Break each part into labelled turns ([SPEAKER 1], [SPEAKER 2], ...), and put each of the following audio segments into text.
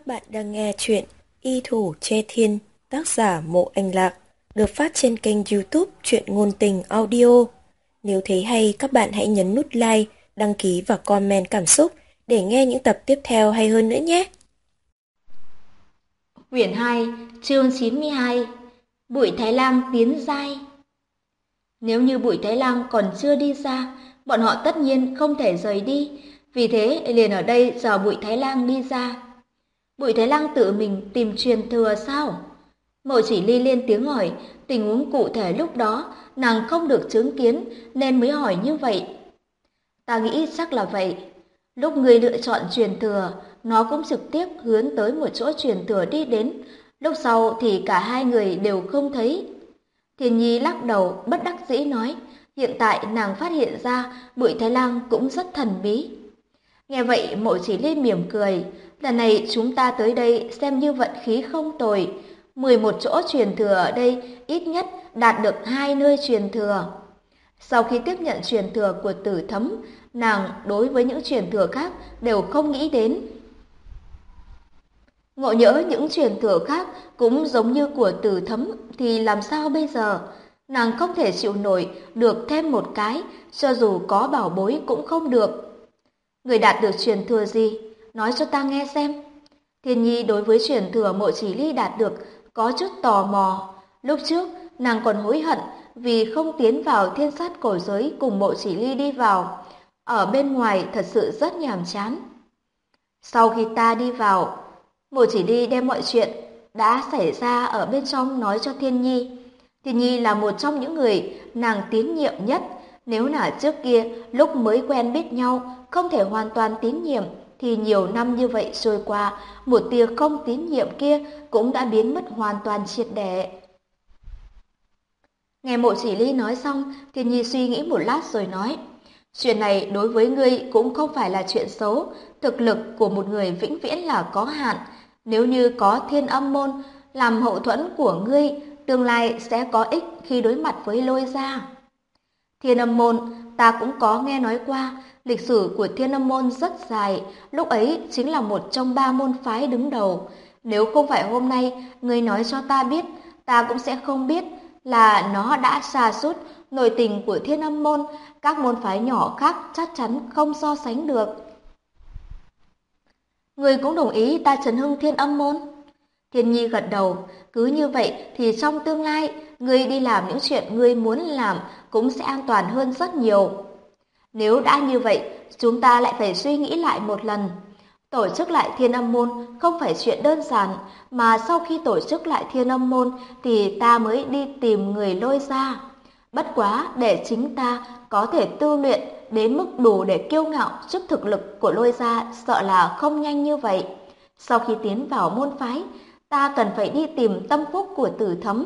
[SPEAKER 1] bạn đang nghe chuyện Y Thủ Che Thiên, tác giả Mộ Anh Lạc, được phát trên kênh YouTube Truyện Ngôn Tình Audio. Nếu thấy hay, các bạn hãy nhấn nút like, đăng ký và comment cảm xúc để nghe những tập tiếp theo hay hơn nữa nhé.
[SPEAKER 2] Quyển 2, chương 92. Bụi Thái Lang tiến giai. Nếu như Bụi Thái Lang còn chưa đi ra, bọn họ tất nhiên không thể rời đi, vì thế liền ở đây chờ Bụi Thái Lang đi ra. Bụi Thái Lang tự mình tìm truyền thừa sao? Mộ Chỉ Ly lên tiếng hỏi, tình huống cụ thể lúc đó nàng không được chứng kiến nên mới hỏi như vậy. Ta nghĩ chắc là vậy. Lúc người lựa chọn truyền thừa, nó cũng trực tiếp hướng tới một chỗ truyền thừa đi đến. Lúc sau thì cả hai người đều không thấy. Thiên Nhi lắc đầu, bất đắc dĩ nói, hiện tại nàng phát hiện ra Bụi Thái Lang cũng rất thần bí. Nghe vậy Mộ Chỉ Ly mỉm cười, lần này chúng ta tới đây xem như vận khí không tồi. 11 chỗ truyền thừa ở đây ít nhất đạt được 2 nơi truyền thừa. Sau khi tiếp nhận truyền thừa của Tử Thấm, nàng đối với những truyền thừa khác đều không nghĩ đến. Ngộ nhỡ những truyền thừa khác cũng giống như của Tử Thấm thì làm sao bây giờ? Nàng không thể chịu nổi được thêm một cái, cho dù có bảo bối cũng không được. Người đạt được truyền thừa gì? Nói cho ta nghe xem. Thiên Nhi đối với truyền thừa Mộ Chỉ Ly đạt được có chút tò mò. Lúc trước, nàng còn hối hận vì không tiến vào thiên sát cổ giới cùng Mộ Chỉ Ly đi vào. Ở bên ngoài thật sự rất nhàm chán. Sau khi ta đi vào, Mộ Chỉ Ly đem mọi chuyện đã xảy ra ở bên trong nói cho Thiên Nhi. Thiên Nhi là một trong những người nàng tín nhiệm nhất. Nếu là trước kia lúc mới quen biết nhau không thể hoàn toàn tín nhiệm thì nhiều năm như vậy trôi qua, một tia không tín nhiệm kia cũng đã biến mất hoàn toàn triệt để. Nghe Mộ Chỉ Ly nói xong, Thiên Nhi suy nghĩ một lát rồi nói, chuyện này đối với ngươi cũng không phải là chuyện xấu, thực lực của một người vĩnh viễn là có hạn, nếu như có Thiên Âm môn làm hậu thuẫn của ngươi, tương lai sẽ có ích khi đối mặt với Lôi gia. Thiên Âm môn, ta cũng có nghe nói qua, lịch sử của Thiên Âm môn rất dài, lúc ấy chính là một trong 3 môn phái đứng đầu. Nếu không phải hôm nay ngươi nói cho ta biết, ta cũng sẽ không biết là nó đã sa sút nội tình của Thiên Âm môn, các môn phái nhỏ khác chắc chắn không so sánh được. Ngươi cũng đồng ý ta trấn hưng Thiên Âm môn? Thiên Nhi gật đầu, cứ như vậy thì trong tương lai, ngươi đi làm những chuyện ngươi muốn làm cũng sẽ an toàn hơn rất nhiều. Nếu đã như vậy, chúng ta lại phải suy nghĩ lại một lần. Tổ chức lại Thiên Âm môn không phải chuyện đơn giản, mà sau khi tổ chức lại Thiên Âm môn thì ta mới đi tìm người Lôi gia. Bất quá để chính ta có thể tu luyện đến mức đủ để kiêu ngạo trước thực lực của Lôi gia sợ là không nhanh như vậy. Sau khi tiến vào môn phái, ta cần phải đi tìm tâm phúc của Tử Thấm.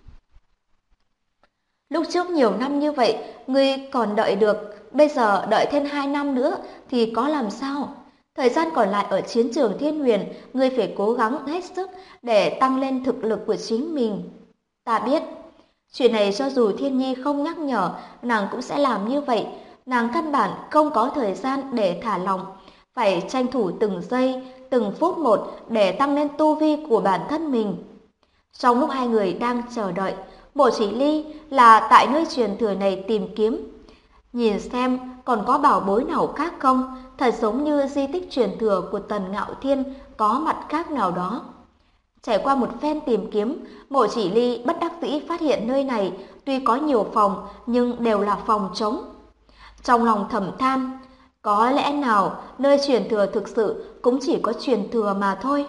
[SPEAKER 2] Lúc trước nhiều năm như vậy, ngươi còn đợi được, bây giờ đợi thêm 2 năm nữa thì có làm sao? Thời gian còn lại ở chiến trường Thiên Huyền, ngươi phải cố gắng hết sức để tăng lên thực lực của chính mình. Ta biết, chuyện này cho dù Thiên Nhi không nhắc nhở, nàng cũng sẽ làm như vậy. Nàng căn bản không có thời gian để thả lỏng, phải tranh thủ từng giây, từng phút một để tăng lên tu vi của bản thân mình. Trong lúc hai người đang chờ đợi, Mộ Chỉ Ly là tại nơi truyền thừa này tìm kiếm. Nhìn xem còn có bảo bối nào khác không, thật giống như di tích truyền thừa của Tần Ngạo Thiên có mặt khác nào đó. Trải qua một phen tìm kiếm, Mộ Chỉ Ly bất đắc dĩ phát hiện nơi này tuy có nhiều phòng nhưng đều là phòng trống. Trong lòng thầm than, có lẽ nào nơi truyền thừa thực sự cũng chỉ có truyền thừa mà thôi.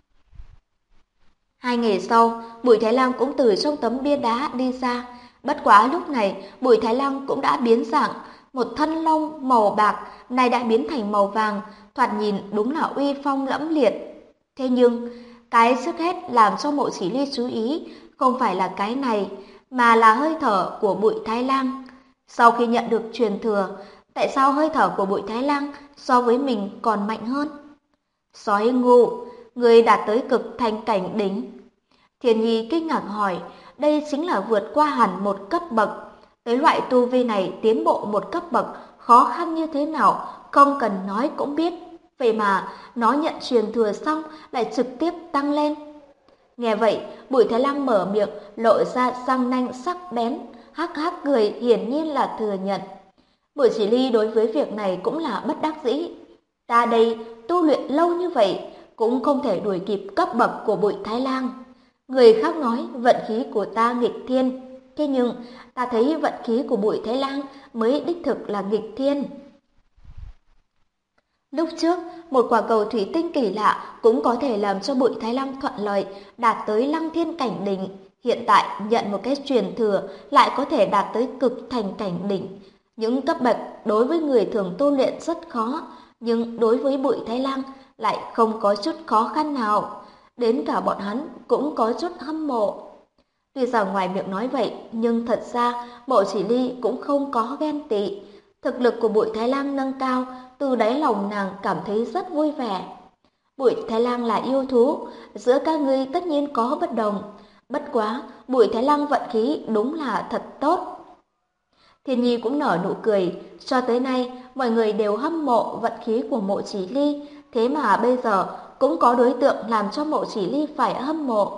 [SPEAKER 2] 2 ngày sau, Bụi Thái Lang cũng từ trong tấm bia đá đi ra. Bất quá lúc này, Bụi Thái Lang cũng đã biến dạng, một thân lông màu bạc này đã biến thành màu vàng, thoạt nhìn đúng là uy phong lẫm liệt. Thế nhưng, cái trước hết làm cho Mộ Chỉ Ly chú ý không phải là cái này, mà là hơi thở của Bụi Thái Lang. Sau khi nhận được truyền thừa, tại sao hơi thở của Bụi Thái Lang so với mình còn mạnh hơn? Sói ngu, người đạt tới cực thanh cảnh đỉnh. Thiên Nhi kinh ngạc hỏi, đây chính là vượt qua hẳn một cấp bậc. Tới loại tu vi này tiến bộ một cấp bậc khó khăn như thế nào, không cần nói cũng biết. vậy mà nó nhận truyền thừa xong lại trực tiếp tăng lên. Nghe vậy, Bùi Thái Lăng mở miệng, lộ ra răng nanh sắc bén, hắc hắc cười, hiển nhiên là thừa nhận. Bùi Chỉ Ly đối với việc này cũng là bất đắc dĩ. Ta đây tu luyện lâu như vậy, cũng không thể đuổi kịp cấp bậc của Bùi Thái Lang. Người khác nói vận khí của ta nghịch thiên, thế nhưng ta thấy vận khí của Bùi Thái Lang mới đích thực là nghịch thiên. Lúc trước, một quả cầu thủy tinh kỳ lạ cũng có thể làm cho Bùi Thái Lăng thuận lợi đạt tới Lăng Thiên cảnh đỉnh. Hiện tại nhận một cái truyền thừa lại có thể đạt tới cực thành cảnh đỉnh. Những cấp bậc đối với người thường tu luyện rất khó, nhưng đối với Bùi Thái Lăng lại không có chút khó khăn nào. Đến cả bọn hắn cũng có chút hâm mộ. Tuy rằng ngoài miệng nói vậy, nhưng thật ra Mộ Chỉ Ly cũng không có ghen tị. Thực lực của Bùi Thái Lang nâng cao, từ đáy lòng nàng cảm thấy rất vui vẻ. Bùi Thái Lang là yêu thú, giữa các ngươi tất nhiên có bất đồng. Bất quá, Bùi Thái Lang vận khí đúng là thật tốt. Thiên Nhi cũng nở nụ cười, cho tới nay mọi người đều hâm mộ vận khí của Mộ Chỉ Ly, thế mà bây giờ cũng có đối tượng làm cho Mộ Chỉ Ly phải hâm mộ.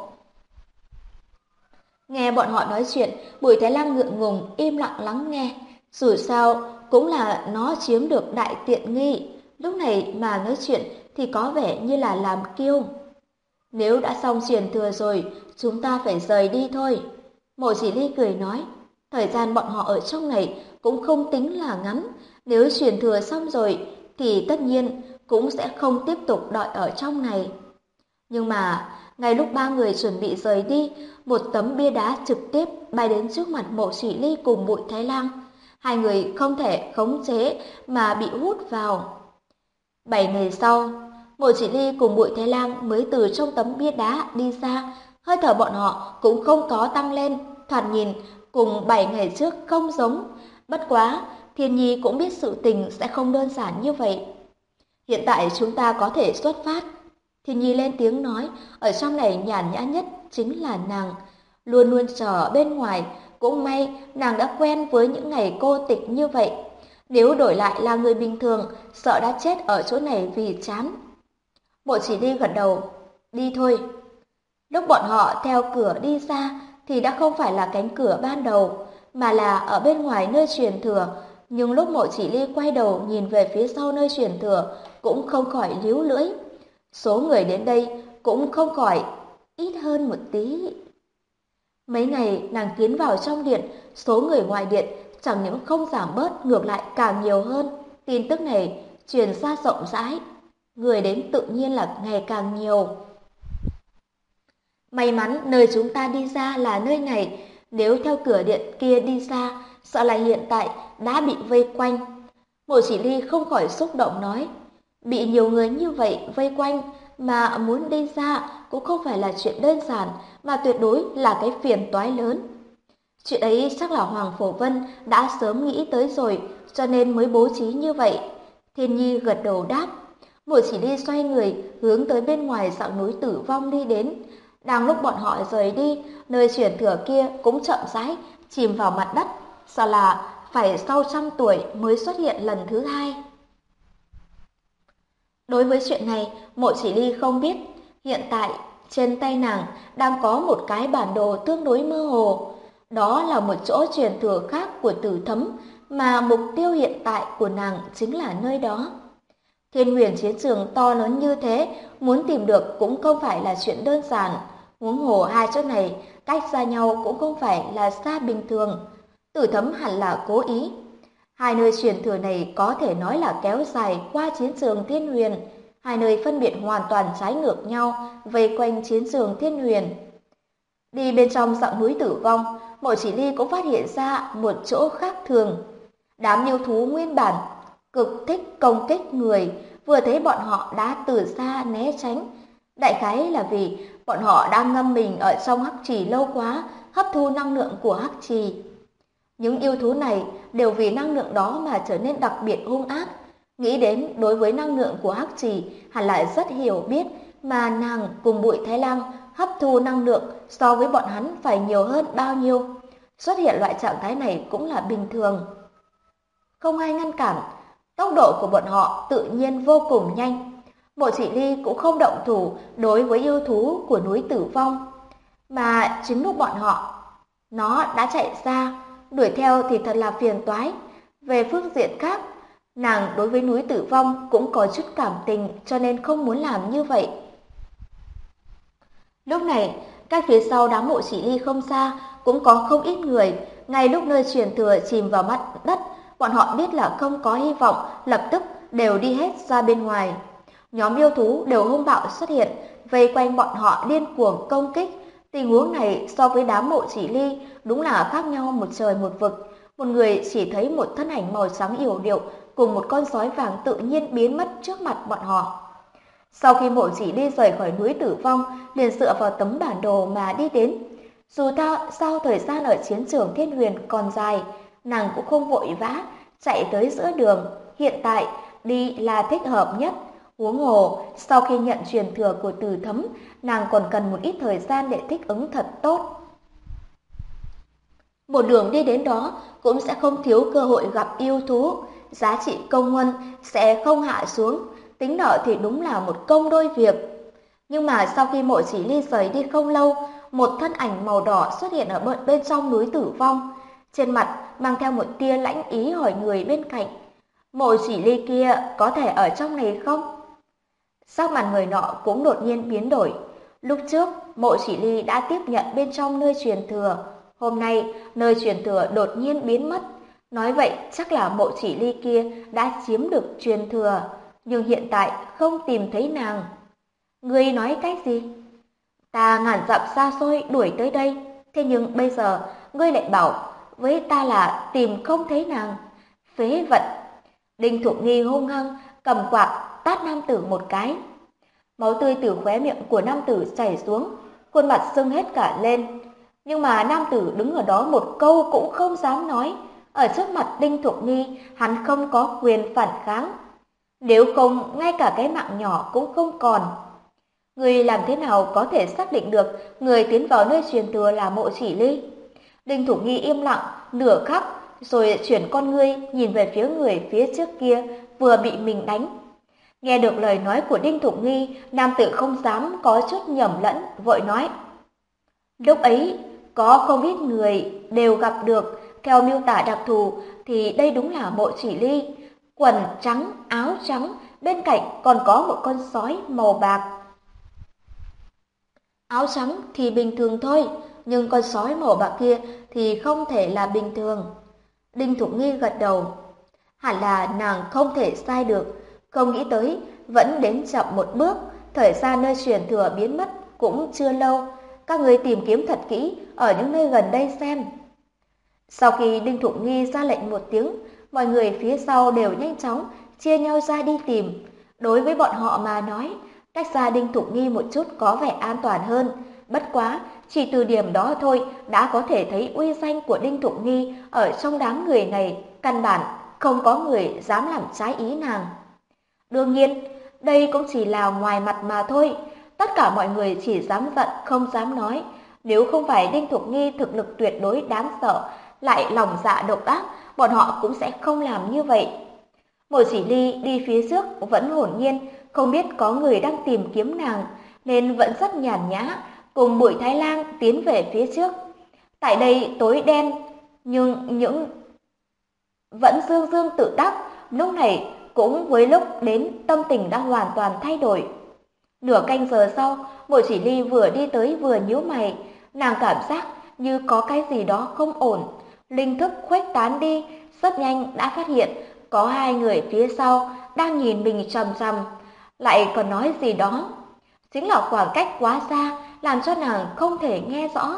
[SPEAKER 2] Nghe bọn họ nói chuyện, Bùi Thái Lang ngượng ngùng im lặng lắng nghe. Dù sao cũng là nó chiếm được đại tiện nghi, lúc này mà nói chuyện thì có vẻ như là làm kiêu. Nếu đã xong truyền thừa rồi, chúng ta phải rời đi thôi. Mộ Chỉ Ly cười nói, thời gian bọn họ ở trong này cũng không tính là ngắn, nếu truyền thừa xong rồi thì tất nhiên cũng sẽ không tiếp tục đợi ở trong này. Nhưng mà, ngay lúc ba người chuẩn bị rời đi, một tấm bia đá trực tiếp bay đến trước mặt Mộ Chỉ Ly cùng Bùi Thái Lang. Hai người không thể khống chế mà bị hút vào. 7 ngày sau, Mộ Chỉ Ly cùng Bùi Thái Lang mới từ trong tấm bia đá đi ra, hơi thở bọn họ cũng không có tăng lên, thoạt nhìn cùng 7 ngày trước không giống. Bất quá, Thiên Nhi cũng biết sự tình sẽ không đơn giản như vậy. Hiện tại chúng ta có thể xuất phát. Thiên Nhi lên tiếng nói, ở trong này nhàn nhã nhất chính là nàng. Luôn luôn chờ bên ngoài, cũng may nàng đã quen với những ngày cô tịch như vậy. Nếu đổi lại là người bình thường, sợ đã chết ở chỗ này vì chán. Mộ Chỉ Ly gật đầu, đi thôi. Lúc bọn họ theo cửa đi ra thì đã không phải là cánh cửa ban đầu, mà là ở bên ngoài nơi truyền thừa. Nhưng lúc Mộ Chỉ Ly quay đầu nhìn về phía sau nơi truyền thừa, cũng không khỏi líu lưỡi. Số người đến đây cũng không khỏi ít hơn một tí. Mấy ngày nàng tiến vào trong điện, số người ngoài điện chẳng những không giảm bớt, ngược lại càng nhiều hơn. Tin tức này truyền ra rộng rãi, người đến tự nhiên là ngày càng nhiều. May mắn nơi chúng ta đi ra là nơi này, nếu theo cửa điện kia đi ra, sợ là hiện tại đã bị vây quanh. Mộ Chỉ Ly không khỏi xúc động nói, bị nhiều người như vậy vây quanh mà muốn đi ra cũng không phải là chuyện đơn giản, mà tuyệt đối là cái phiền toái lớn. Chuyện ấy chắc là Hoàng Phổ Vân đã sớm nghĩ tới rồi, cho nên mới bố trí như vậy. Thiên Nhi gật đầu đáp. Mộ Chỉ Ly xoay người hướng tới bên ngoài dãy núi Tử Vong đi đến. Đang lúc bọn họ rời đi, nơi chuyển thừa kia cũng chậm rãi chìm vào mặt đất, sợ là phải sau 100 tuổi mới xuất hiện lần thứ hai. Đối với chuyện này, Mộ Chỉ Ly không biết. Hiện tại, trên tay nàng đang có một cái bản đồ tương đối mơ hồ. Đó là một chỗ truyền thừa khác của Tử Thấm, mà mục tiêu hiện tại của nàng chính là nơi đó. Thiên Huyền chiến trường to lớn như thế, muốn tìm được cũng không phải là chuyện đơn giản. Huống hồ hai chỗ này cách xa nhau cũng không phải là xa bình thường. Tử Thấm hẳn là cố ý. Hai nơi truyền thừa này có thể nói là kéo dài qua chiến trường Thiên Huyền. Hai nơi phân biệt hoàn toàn trái ngược nhau, vây quanh chiến trường Thiên Huyền. Đi bên trong dãy núi Tử Vong, Mộ Chỉ Ly cũng phát hiện ra một chỗ khác thường. Đám yêu thú nguyên bản cực thích công kích người, vừa thấy bọn họ đã từ xa né tránh. Đại khái là vì bọn họ đang ngâm mình ở trong hắc trì lâu quá, hấp thu năng lượng của hắc trì. Những yêu thú này đều vì năng lượng đó mà trở nên đặc biệt hung ác. Nghĩ đến đối với năng lượng của hắc trì hẳn lại rất hiểu biết, mà nàng cùng Bùi Thái Lang hấp thu năng lượng so với bọn hắn phải nhiều hơn bao nhiêu. Xuất hiện loại trạng thái này cũng là bình thường. Không ai ngăn cản, Tốc độ của bọn họ tự nhiên vô cùng nhanh. Mộ Chỉ Ly cũng không động thủ đối với yêu thú của núi Tử Vong, mà chính lúc bọn nó đã chạy xa, đuổi theo thì thật là phiền toái. Về phương diện khác, nàng đối với núi Tử Vong cũng có chút cảm tình cho nên không muốn làm như vậy. Lúc này, cách phía sau đám Mộ Chỉ Ly không xa cũng có không ít người. Ngay lúc nơi truyền thừa chìm vào mặt đất, bọn họ biết là không có hy vọng, lập tức đều đi hết ra bên ngoài. Nhóm yêu thú đều hung bạo xuất hiện, vây quanh bọn họ điên cuồng công kích. Tình huống này so với đám Mộ Chỉ Ly đúng là khác nhau một trời một vực. Một người chỉ thấy một thân ảnh màu trắng yểu điệu cùng một con sói vàng tự nhiên biến mất trước mặt bọn họ. Sau khi Mộ Chỉ Ly rời khỏi núi Tử Vong, liền dựa vào tấm bản đồ mà đi đến. Dù sao thời gian ở chiến trường Thiên Huyền còn dài, nàng cũng không vội vã chạy tới giữa đường. Hiện tại đi là thích hợp nhất. Huống hồ, sau khi nhận truyền thừa của Từ Thấm, nàng còn cần một ít thời gian để thích ứng thật tốt. Một đường đi đến đó cũng sẽ không thiếu cơ hội gặp yêu thú, giá trị công huân sẽ không hạ xuống, tính nợ thì đúng là một công đôi việc. Nhưng mà sau khi Mộ Chỉ Ly rời đi không lâu, một thân ảnh màu đỏ xuất hiện ở bên trong núi Tử Vong. Trên mặt mang theo một tia lãnh ý hỏi người bên cạnh: Mộ Chỉ Ly kia có thể ở trong này không? Sắc mặt người nọ cũng đột nhiên biến đổi. Lúc trước, Mộ Chỉ Ly đã tiếp nhận bên trong nơi truyền thừa. Hôm nay, nơi truyền thừa đột nhiên biến mất. Nói vậy chắc là Mộ Chỉ Ly kia đã chiếm được truyền thừa, nhưng hiện tại không tìm thấy nàng. Ngươi nói cái gì? Ta ngàn dặm xa xôi đuổi tới đây, thế nhưng bây giờ ngươi lại bảo với ta là tìm không thấy nàng. Phế vật! Đinh Thục Nghi hung hăng cầm quạt tát nam tử một cái. Máu tươi từ khóe miệng của nam tử chảy xuống, khuôn mặt sưng hết cả lên. Nhưng mà nam tử đứng ở đó một câu cũng không dám nói. Ở trước mặt Đinh Thục Nghi, hắn không có quyền phản kháng. Nếu không, ngay cả cái mạng nhỏ cũng không còn. Người làm thế nào có thể xác định được người tiến vào nơi truyền thừa là Mộ Chỉ Ly? Đinh Thục Nghi im lặng nửa khắc, rồi chuyển con ngươi nhìn về phía người phía trước kia vừa bị mình đánh. Nghe được lời nói của Đinh Thục Nghi, nam tử không dám có chút nhầm lẫn, vội nói: Lúc ấy, có không ít người đều gặp được, theo miêu tả đặc thù thì đây đúng là Mộ Chỉ Ly. Quần trắng, áo trắng, bên cạnh còn có một con sói màu bạc. Áo trắng thì bình thường thôi, nhưng con sói màu bạc kia thì không thể là bình thường. Đinh Thục Nghi gật đầu. Hẳn là nàng không thể sai được, không nghĩ tới vẫn đến chậm một bước, thời gian nơi truyền thừa biến mất cũng chưa lâu. Các người tìm kiếm thật kỹ ở những nơi gần đây xem. Sau khi Đinh Thục Nghi ra lệnh một tiếng, mọi người phía sau đều nhanh chóng chia nhau ra đi tìm. Đối với bọn họ mà nói, cách xa Đinh Thục Nghi một chút có vẻ an toàn hơn. Bất quá, chỉ từ điểm đó thôi đã có thể thấy uy danh của Đinh Thục Nghi ở trong đám người này, căn bản không có người dám làm trái ý nàng. Đương nhiên, đây cũng chỉ là ngoài mặt mà thôi. Tất cả mọi người chỉ dám giận không dám nói. Nếu không phải Đinh Thục Nghi thực lực tuyệt đối đáng sợ, lại lòng dạ độc ác, bọn họ cũng sẽ không làm như vậy. Mộ Chỉ Ly đi phía trước vẫn hồn nhiên, không biết có người đang tìm kiếm nàng, nên vẫn rất nhàn nhã, cùng Bụi Thái Lang tiến về phía trước. Tại đây tối đen, nhưng những vẫn dương dương tự đắc, lúc này cũng với lúc đến tâm tình đã hoàn toàn thay đổi. Nửa canh giờ sau, Mộ Chỉ Ly vừa đi tới vừa nhíu mày, nàng cảm giác như có cái gì đó không ổn. Linh thức khuếch tán đi, rất nhanh đã phát hiện có hai người phía sau đang nhìn mình chằm chằm, lại còn nói gì đó. Chính là khoảng cách quá xa, làm cho nàng không thể nghe rõ.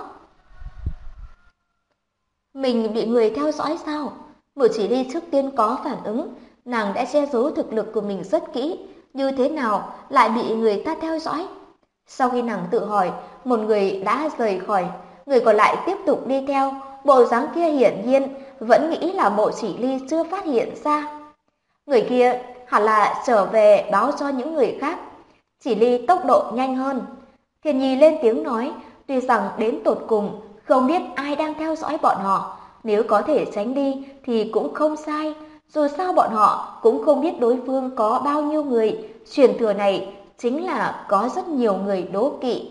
[SPEAKER 2] Mình bị người theo dõi sao? Mộ Chỉ Ly trước tiên có phản ứng, nàng đã che giấu thực lực của mình rất kỹ, như thế nào lại bị người ta theo dõi? Sau khi nàng tự hỏi, một người đã rời khỏi, người còn lại tiếp tục đi theo, bộ dáng kia hiển nhiên vẫn nghĩ là Mộ Chỉ Ly chưa phát hiện ra. Người kia hẳn là trở về báo cho những người khác. Chỉ Ly tốc độ nhanh hơn. Thiên Nhi lên tiếng nói, tuy rằng đến tột cùng không biết ai đang theo dõi bọn họ, nếu có thể tránh đi thì cũng không sai, Dù sao bọn họ cũng không biết đối phương có bao nhiêu người, truyền thừa này chính là có rất nhiều người đố kỵ.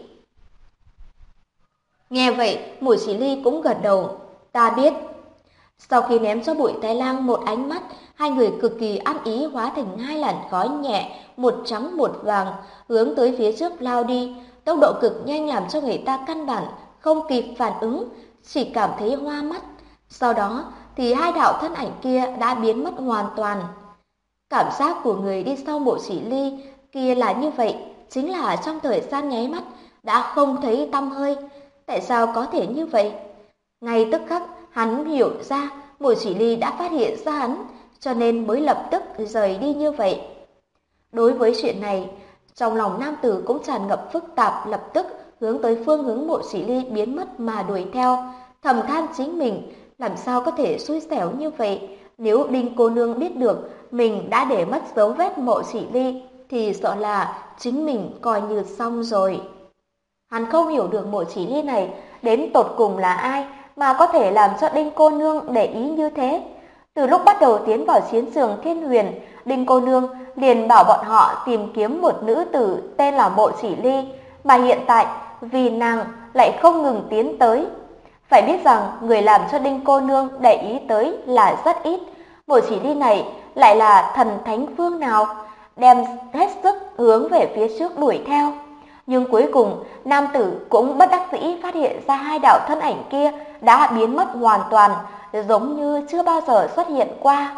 [SPEAKER 2] Nghe vậy, Mộ Chỉ Ly cũng gật đầu, ta biết. Sau khi ném cho Bụi Thái Lang một ánh mắt, hai người cực kỳ ăn ý hóa thành hai làn khói nhẹ, một trắng một vàng, hướng tới phía trước lao đi, tốc độ cực nhanh làm cho người ta căn bản không kịp phản ứng, chỉ cảm thấy hoa mắt. Sau đó thì hai đạo thân ảnh kia đã biến mất hoàn toàn. Cảm giác của người đi sau Mộ Chỉ Ly kia là như vậy, chính là trong thời gian nháy mắt đã không thấy tăm hơi. Tại sao có thể như vậy? Ngay tức khắc hắn hiểu ra Mộ Chỉ Ly đã phát hiện ra hắn, cho nên mới lập tức rời đi như vậy. Đối với chuyện này, trong lòng nam tử cũng tràn ngập phức tạp, lập tức hướng tới phương hướng Mộ Chỉ Ly biến mất mà đuổi theo, thầm than chính mình làm sao có thể xui xẻo như vậy. Nếu Đinh cô nương biết được mình đã để mất dấu vết Mộ Chỉ Ly thì sợ là chính mình coi như xong rồi. Hắn không hiểu được Mộ Chỉ Ly này đến tột cùng là ai mà có thể làm cho Đinh cô nương để ý như thế. Từ lúc bắt đầu tiến vào chiến trường Thiên Huyền, Đinh cô nương liền bảo bọn họ tìm kiếm một nữ tử tên là Mộ Chỉ Ly, mà hiện tại vì nàng lại không ngừng tiến tới. Phải biết rằng người làm cho Đinh cô nương để ý tới là rất ít. Mộ Chỉ Ly này lại là thần thánh phương nào, đem hết sức hướng về phía trước đuổi theo. Nhưng cuối cùng, nam tử cũng bất đắc dĩ phát hiện ra hai đạo thân ảnh kia đã biến mất hoàn toàn, giống như chưa bao giờ xuất hiện qua.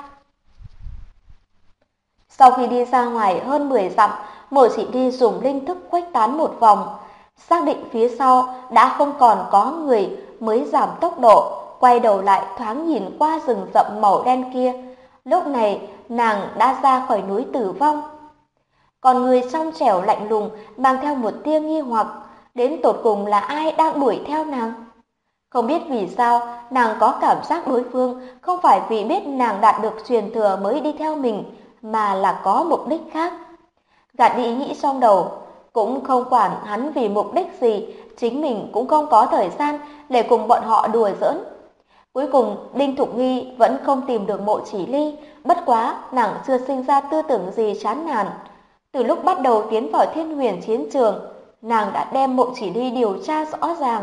[SPEAKER 2] Sau khi đi ra ngoài hơn 10 dặm, Mộ Chỉ Ly dùng linh thức khuếch tán một vòng, xác định phía sau đã không còn có người mới giảm tốc độ, quay đầu lại thoáng nhìn qua rừng rậm màu đen kia. Lúc này, nàng đã ra khỏi núi Tử Vong. Còn người trong trẻo lạnh lùng mang theo một tia nghi hoặc, đến tột cùng là ai đang đuổi theo nàng? Không biết vì sao nàng có cảm giác đối phương không phải vì biết nàng đạt được truyền thừa mới đi theo mình, mà là có mục đích khác. Gạt đi ý nghĩ trong đầu, cũng không quản hắn vì mục đích gì, chính mình cũng không có thời gian để cùng bọn họ đùa giỡn. Cuối cùng, Đinh Thục Nghi vẫn không tìm được Mộ Chỉ Ly, bất quá nàng chưa sinh ra tư tưởng gì chán nản. Từ lúc bắt đầu tiến vào Thiên Huyền chiến trường, nàng đã đem Mộ Chỉ Ly điều tra rõ ràng.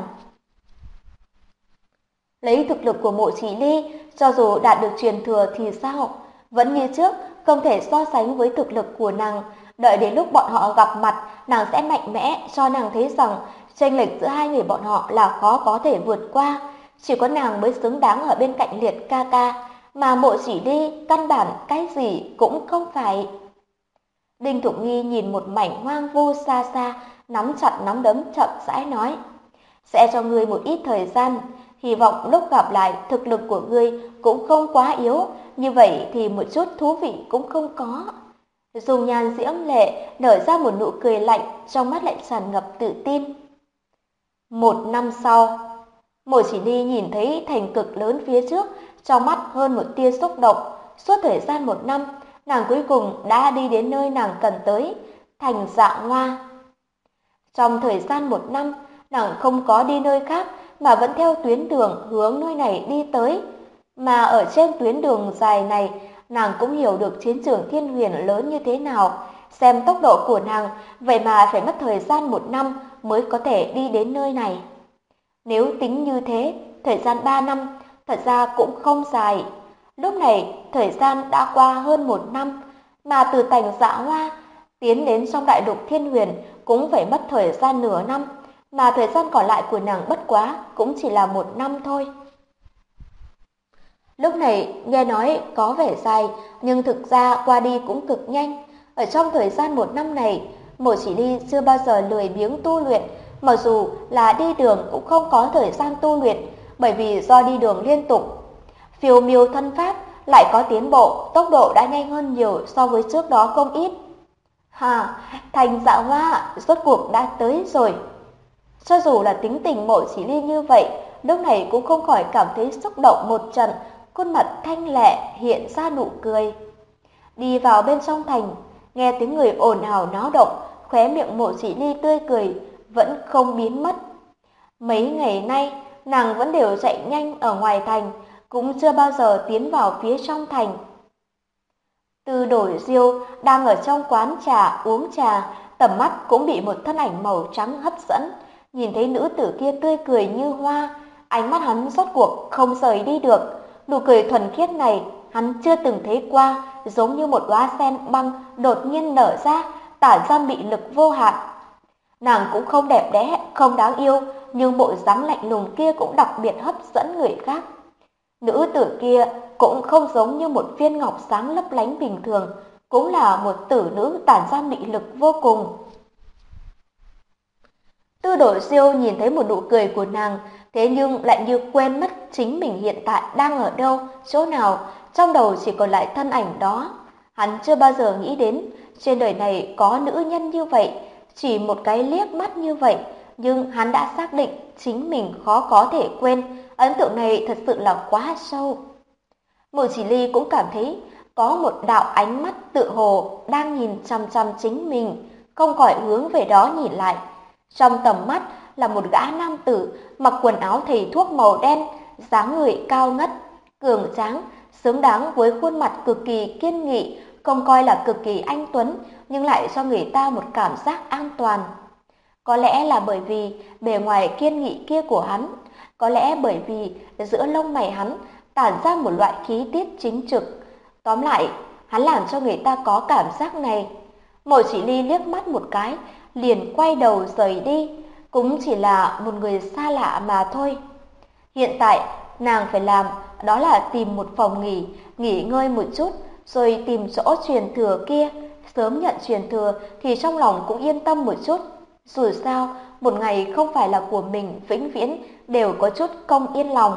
[SPEAKER 2] Lấy thực lực của Mộ Chỉ Ly, cho dù đạt được truyền thừa thì sao? Vẫn như trước, không thể so sánh với thực lực của nàng. Đợi đến lúc bọn họ gặp mặt, nàng sẽ mạnh mẽ cho nàng thấy rằng chênh lệch giữa hai người bọn họ là khó có thể vượt qua. Chỉ có nàng mới xứng đáng ở bên cạnh Liệt ca ca, mà Mộ Chỉ Ly căn bản cái gì cũng không phải. Đinh Thục Nghi nhìn một mảnh hoang vu xa xa, nắm chặt nắm đấm chậm rãi nói: sẽ cho ngươi một ít thời gian, hy vọng lúc gặp lại thực lực của ngươi cũng không quá yếu, như vậy thì một chút thú vị cũng không có. Dung nhan diễm lệ nở ra một nụ cười lạnh, trong mắt lại tràn ngập tự tin. 1 năm sau, Mộ Chỉ Ly nhìn thấy thành cực lớn phía trước, trong mắt hơn một tia xúc động. Suốt thời gian 1 năm, nàng cuối cùng đã đi đến nơi nàng cần tới, thành Dạ Hoa. Trong thời gian 1 năm, nàng không có đi nơi khác mà vẫn theo tuyến đường hướng nơi này đi tới. Mà ở trên tuyến đường dài này, nàng cũng hiểu được chiến trường Thiên Huyền lớn như thế nào. Xem tốc độ của nàng, vậy mà phải mất thời gian 1 năm mới có thể đi đến nơi này. Nếu tính như thế, thời gian 3 năm thật ra cũng không dài. Lúc này, thời gian đã qua hơn 1 năm, mà từ thành Dạ Hoa tiến đến trong đại lục Thiên Huyền cũng phải mất thời gian nửa năm, mà thời gian còn lại của nàng bất quá cũng chỉ là 1 năm thôi. Lúc này nghe nói có vẻ dài, nhưng thực ra qua đi cũng cực nhanh. Ở trong thời gian 1 năm này, Mộ Chỉ Ly chưa bao giờ lười biếng tu luyện, mặc dù là đi đường cũng không có thời gian tu luyện, bởi vì do đi đường liên tục. Phiêu miêu thân pháp lại có tiến bộ, tốc độ đã nhanh hơn nhiều so với trước đó không ít. Thành Dạ Hoa rốt cuộc đã tới rồi. Cho dù là tính tình Mộ Chỉ Ly như vậy, lúc này cũng không khỏi cảm thấy xúc động một trận, khuôn mặt thanh lệ hiện ra nụ cười. Đi vào bên trong thành, nghe tiếng người ồn ào náo động, khóe miệng Mộ Chỉ Ly tươi cười vẫn không biến mất. Mấy ngày nay, nàng vẫn đều chạy nhanh ở ngoài thành, cũng chưa bao giờ tiến vào phía trong thành. Tư Đổi Diêu đang ở trong quán trà uống trà, tầm mắt cũng bị một thân ảnh màu trắng hấp dẫn. Nhìn thấy nữ tử kia tươi cười như hoa, ánh mắt hắn rốt cuộc không rời đi được. Nụ cười thuần khiết này hắn chưa từng thấy qua, giống như một đóa sen băng đột nhiên nở ra, tản ra mị lực vô hạn. Nàng cũng không đẹp đẽ, không đáng yêu, nhưng bộ dáng lạnh lùng kia cũng đặc biệt hấp dẫn người khác. Nữ tử kia cũng không giống như một viên ngọc sáng lấp lánh bình thường, cũng là một tử nữ tản ra mị lực vô cùng. Tư Đồ Diêu nhìn thấy một nụ cười của nàng, thế nhưng lại như quên mất chính mình hiện tại đang ở đâu, chỗ nào, trong đầu chỉ còn lại thân ảnh đó. Hắn chưa bao giờ nghĩ đến trên đời này có nữ nhân như vậy, chỉ một cái liếc mắt như vậy, nhưng hắn đã xác định chính mình khó có thể quên, ấn tượng này thật sự là quá sâu. Mộ Chỉ Ly cũng cảm thấy có một đạo ánh mắt tựa hồ đang nhìn chằm chằm chính mình, không khỏi hướng về đó nhìn lại. Trong tầm mắt là một gã nam tử mặc quần áo thầy thuốc màu đen, dáng người cao ngất, cường tráng, xứng đáng với khuôn mặt cực kỳ kiên nghị, không coi là cực kỳ anh tuấn, nhưng lại cho người ta một cảm giác an toàn. Có lẽ là bởi vì bề ngoài kiên nghị kia của hắn, có lẽ bởi vì giữa lông mày hắn tản ra một loại khí tiết chính trực. Tóm lại, hắn làm cho người ta có cảm giác này. Mộ Chỉ Ly liếc mắt một cái, liền quay đầu rời đi, cũng chỉ là một người xa lạ mà thôi. Hiện tại, nàng phải làm đó là tìm một phòng nghỉ ngơi một chút, rồi tìm chỗ truyền thừa kia. Sớm nhận truyền thừa thì trong lòng cũng yên tâm một chút. Dù sao, một ngày không phải là của mình vĩnh viễn đều có chút không yên lòng.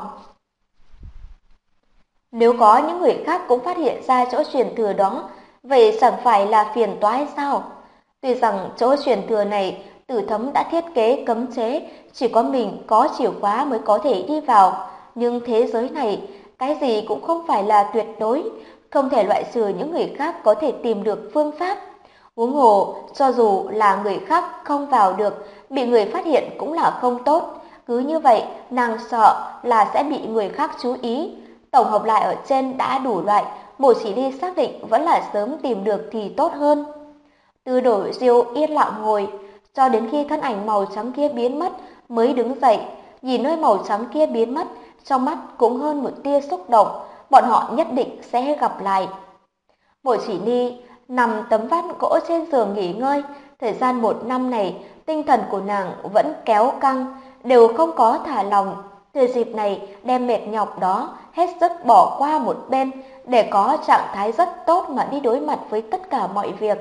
[SPEAKER 2] Nếu có những người khác cũng phát hiện ra chỗ truyền thừa đó, vậy chẳng phải là phiền toái sao? Tuy rằng chỗ truyền thừa này Tử Thấm đã thiết kế cấm chế, chỉ có mình có chìa khóa mới có thể đi vào, nhưng thế giới này cái gì cũng không phải là tuyệt đối, không thể loại trừ những người khác có thể tìm được phương pháp. Huống hồ, cho dù là người khác không vào được, bị người phát hiện cũng là không tốt. Cứ như vậy, nàng sợ là sẽ bị người khác chú ý. Tổng hợp lại ở trên đã đủ loại, Mộ Chỉ Ly xác định vẫn là sớm tìm được thì tốt hơn. Tư Đổi Diêu yên lặng ngồi, cho đến khi thân ảnh màu trắng kia biến mất mới đứng dậy, nhìn nơi màu trắng kia biến mất, trong mắt cũng hơn một tia xúc động, bọn họ nhất định sẽ gặp lại. Mộ Chỉ Ly nằm tấm ván gỗ trên giường nghỉ ngơi, thời gian 1 năm này, tinh thần của nàng vẫn kéo căng, đều không có thả lòng. Từ dịp này đem mệt nhọc đó hết sức bỏ qua một bên để có trạng thái rất tốt mà đi đối mặt với tất cả mọi việc.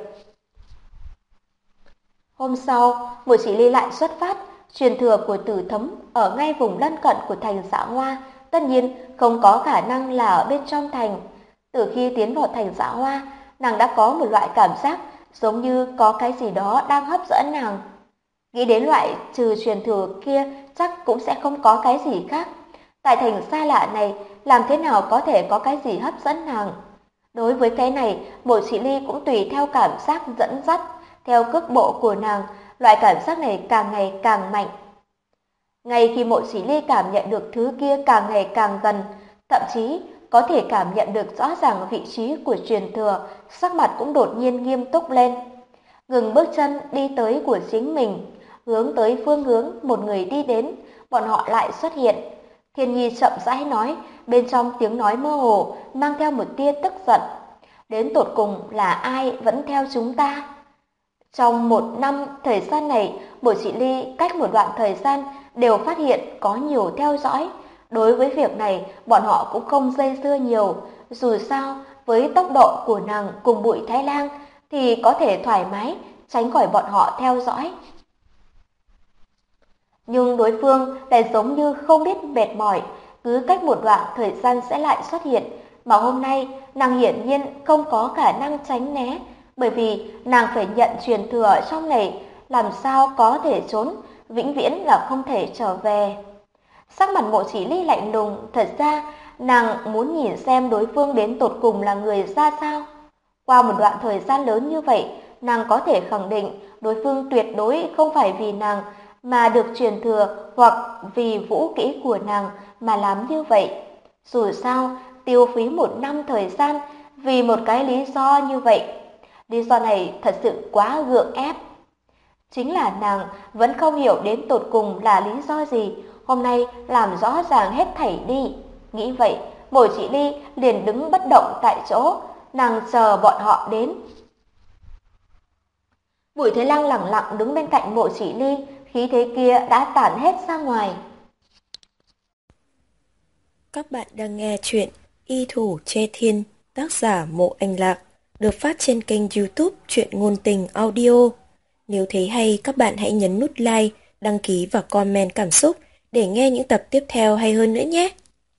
[SPEAKER 2] Hôm sau, Mộ Chỉ Ly lại xuất phát, truyền thừa của Tử Thấm ở ngay vùng lân cận của thành Dạ Hoa, tất nhiên không có khả năng là ở bên trong thành. Từ khi tiến vào thành Dạ Hoa, nàng đã có một loại cảm giác giống như có cái gì đó đang hấp dẫn nàng. Nghĩ đến loại trừ truyền thừa kia chắc cũng sẽ không có cái gì khác. Tại thành xa lạ này, làm thế nào có thể có cái gì hấp dẫn nàng? Đối với cái này, Mộ Chỉ Ly cũng tùy theo cảm giác dẫn dắt, theo cước bộ của nàng, loại cảm giác này càng ngày càng mạnh. Ngay khi Mộ Chỉ Ly cảm nhận được thứ kia càng ngày càng gần, thậm chí có thể cảm nhận được rõ ràng vị trí của truyền thừa, sắc mặt cũng đột nhiên nghiêm túc lên. Ngừng bước chân đi tới của chính mình, hướng tới phương hướng một người đi đến, bọn họ lại xuất hiện. Thiên Nhi chậm rãi nói, bên trong tiếng nói mơ hồ mang theo một tia tức giận. Đến tột cùng là ai vẫn theo chúng ta? Trong 1 năm thời gian này, Mộ Chỉ Ly cách một đoạn thời gian đều phát hiện có nhiều theo dõi. Đối với việc này, bọn họ cũng không dây dưa nhiều. Dù sao, với tốc độ của nàng cùng Bụi Thái Lang thì có thể thoải mái tránh khỏi bọn họ theo dõi. Nhưng đối phương lại giống như không biết mệt mỏi, cứ cách một đoạn thời gian sẽ lại xuất hiện. Mà hôm nay, nàng hiển nhiên không có khả năng tránh né, bởi vì nàng phải nhận truyền thừa ở trong này, làm sao có thể trốn, vĩnh viễn là không thể trở về. Sắc mặt Mộ Chỉ Ly lạnh lùng, thật ra nàng muốn nhìn xem đối phương đến tột cùng là người ra sao. Qua một đoạn thời gian lớn như vậy, nàng có thể khẳng định đối phương tuyệt đối không phải vì nàng mà được truyền thừa hoặc vì vũ kỹ của nàng mà làm như vậy. Dù sao, tiêu phí 1 năm thời gian vì một cái lý do như vậy. Lý do này thật sự quá gượng ép. Chính là nàng vẫn không hiểu đến tột cùng là lý do gì, hôm nay làm rõ ràng hết thảy đi. Nghĩ vậy, Mộ Chỉ Ly liền đứng bất động tại chỗ, nàng chờ bọn họ đến. Bùi Thế Lăng lẳng lặng đứng bên cạnh Mộ Chỉ Ly, khí thế kia đã tản hết ra ngoài.
[SPEAKER 1] Các bạn đang nghe chuyện Y Thủ Che Thiên, tác giả Mộ Anh Lạc, được phát trên kênh YouTube Truyện Ngôn Tình Audio. Nếu thấy hay, các bạn hãy nhấn nút like, đăng ký và comment cảm xúc để nghe những tập tiếp theo hay hơn nữa nhé.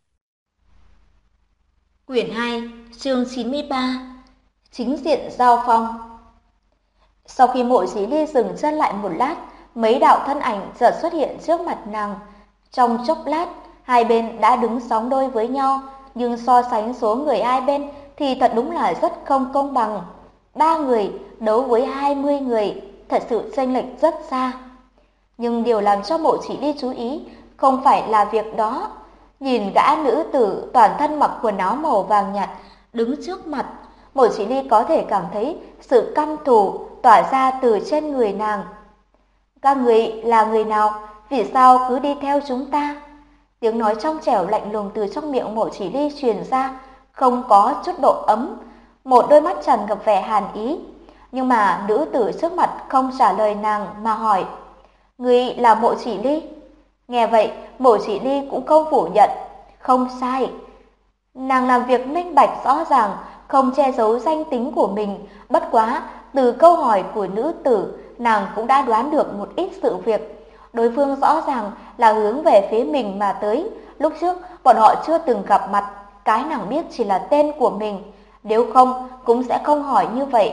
[SPEAKER 2] Quyển 2, chương 93. Chính diện giao phong. Sau khi Mộ Chỉ Ly dừng chân lại một lát, mấy đạo thân ảnh chợt xuất hiện trước mặt nàng. Trong chốc lát, hai bên đã đứng sóng đôi với nhau, nhưng so sánh số người hai bên thì thật đúng là rất không công bằng. 3 người đấu với 20 người, thật sự chênh lệch rất xa. Nhưng điều làm cho Mộ Chỉ Ly chú ý không phải là việc đó. Nhìn gã nữ tử toàn thân mặc quần áo màu vàng nhạt đứng trước mặt, Mộ Chỉ Ly có thể cảm thấy sự căm thù tỏa ra từ trên người nàng. Các người là người nào? Vì sao cứ đi theo chúng ta? Tiếng nói trong trẻo lạnh lùng từ trong miệng Mộ Chỉ Ly truyền ra, không có chút độ ấm, một đôi mắt tràn ngập vẻ hàn ý. Nhưng mà nữ tử trước mặt không trả lời nàng mà hỏi: "Người là Mộ Chỉ Ly?" Nghe vậy, Mộ Chỉ Ly cũng không phủ nhận. Không sai. Nàng làm việc minh bạch rõ ràng, không che giấu danh tính của mình. Bất quá, từ câu hỏi của nữ tử, nàng cũng đã đoán được một ít sự việc. Đối phương rõ ràng là hướng về phía mình mà tới. Lúc trước, bọn họ chưa từng gặp mặt, cái nàng biết chỉ là tên của mình. Nếu không, cũng sẽ không hỏi như vậy.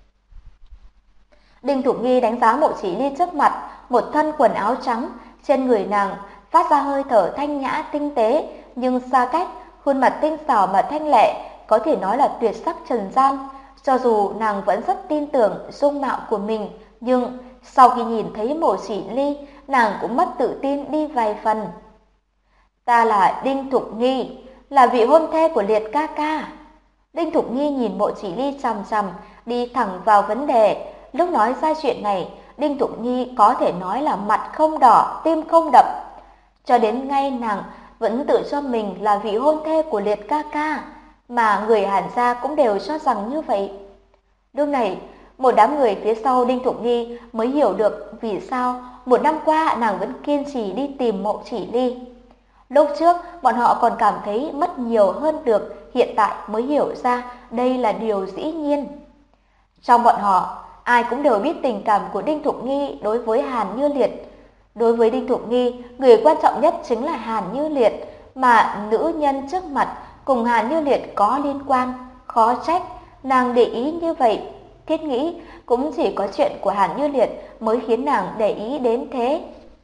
[SPEAKER 2] Đinh Thục Nghi đánh giá Mộ Chỉ Ly trước mặt, một thân quần áo trắng, trên người nàng phát ra hơi thở thanh nhã tinh tế, nhưng xa cách, khuôn mặt tinh xảo mà thanh lệ, có thể nói là tuyệt sắc trần gian. Cho dù nàng vẫn rất tin tưởng dung mạo của mình, nhưng sau khi nhìn thấy Mộ Chỉ Ly, nàng cũng mất tự tin đi vài phần. Ta là Đinh Thục Nghi, là vị hôn thê của Liệt ca ca. Đinh Thục Nghi nhìn Mộ Chỉ Ly chằm chằm, đi thẳng vào vấn đề. Lúc nói ra chuyện này, Đinh Thục Nhi có thể nói là mặt không đỏ, tim không đập. Cho đến ngay nàng vẫn tự cho mình là vị hôn thê của Liệt ca ca, mà người Hàn gia cũng đều cho rằng như vậy. Lúc này, một đám người phía sau Đinh Thục Nhi mới hiểu được vì sao một năm qua nàng vẫn kiên trì đi tìm Mộ Chỉ Ly. Lúc trước, bọn họ còn cảm thấy mất nhiều hơn được, hiện tại mới hiểu ra đây là điều dĩ nhiên. Trong bọn họ, ai cũng đều biết tình cảm của Đinh Thục Nghi đối với Hàn Như Liệt. Đối với Đinh Thục Nghi, người quan trọng nhất chính là Hàn Như Liệt, mà nữ nhân trước mặt cùng Hàn Như Liệt có liên quan, khó trách nàng để ý như vậy. Thiết nghĩ cũng chỉ có chuyện của Hàn Như Liệt mới khiến nàng để ý đến thế.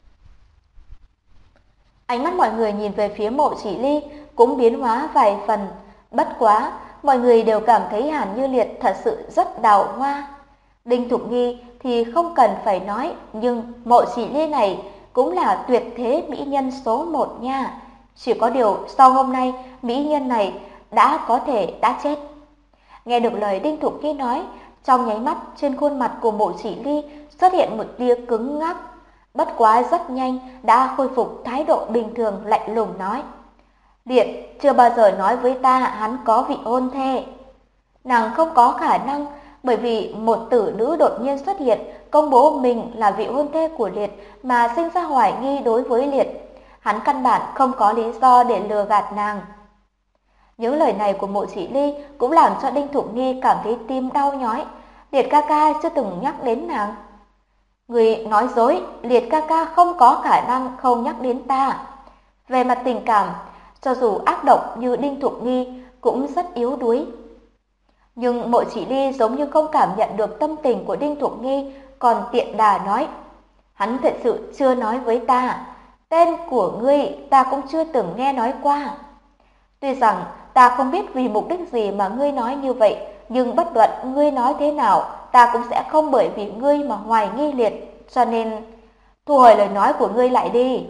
[SPEAKER 2] Ánh mắt mọi người nhìn về phía Mộ Chỉ Ly cũng biến hóa vài phần, bất quá mọi người đều cảm thấy Hàn Như Liệt thật sự rất đào hoa. Đinh Thục Nghi thì không cần phải nói, nhưng Mộ Chỉ Ly này cũng là tuyệt thế mỹ nhân số 1 nha. Chỉ có điều sau hôm nay, mỹ nhân này có thể đã chết. Nghe được lời Đinh Thục Nghi nói, trong nháy mắt trên khuôn mặt của Mộ Chỉ Ly xuất hiện một tia cứng ngắc. Bất quá rất nhanh đã khôi phục thái độ bình thường lạnh lùng nói: Liệt chưa bao giờ nói với ta hắn có vị hôn thê. Nàng không có khả năng, bởi vì một tử nữ đột nhiên xuất hiện, công bố mình là vị hôn thê của Liệt mà sinh ra hoài nghi đối với Liệt. Hắn căn bản không có lý do để lừa gạt nàng. Những lời này của Mộ Chỉ Ly cũng làm cho Đinh Thục Nghi cảm thấy tim đau nhói. Liệt ca ca chưa từng nhắc đến nàng. Người nói dối, Liệt ca ca không có khả năng không nhắc đến ta. Về mặt tình cảm, cho dù ác độc như Đinh Thục Nghi cũng rất yếu đuối. Nhưng Mộ Chỉ Ly giống như không cảm nhận được tâm tình của Đinh Thục Nghi, còn tiện đà nói: Hắn thật sự chưa nói với ta, tên của ngươi ta cũng chưa từng nghe nói qua. Tuy rằng ta không biết vì mục đích gì mà ngươi nói như vậy, nhưng bất luận ngươi nói thế nào, ta cũng sẽ không bởi vì ngươi mà hoài nghi Liệt, cho nên thu hồi lời nói của ngươi lại đi.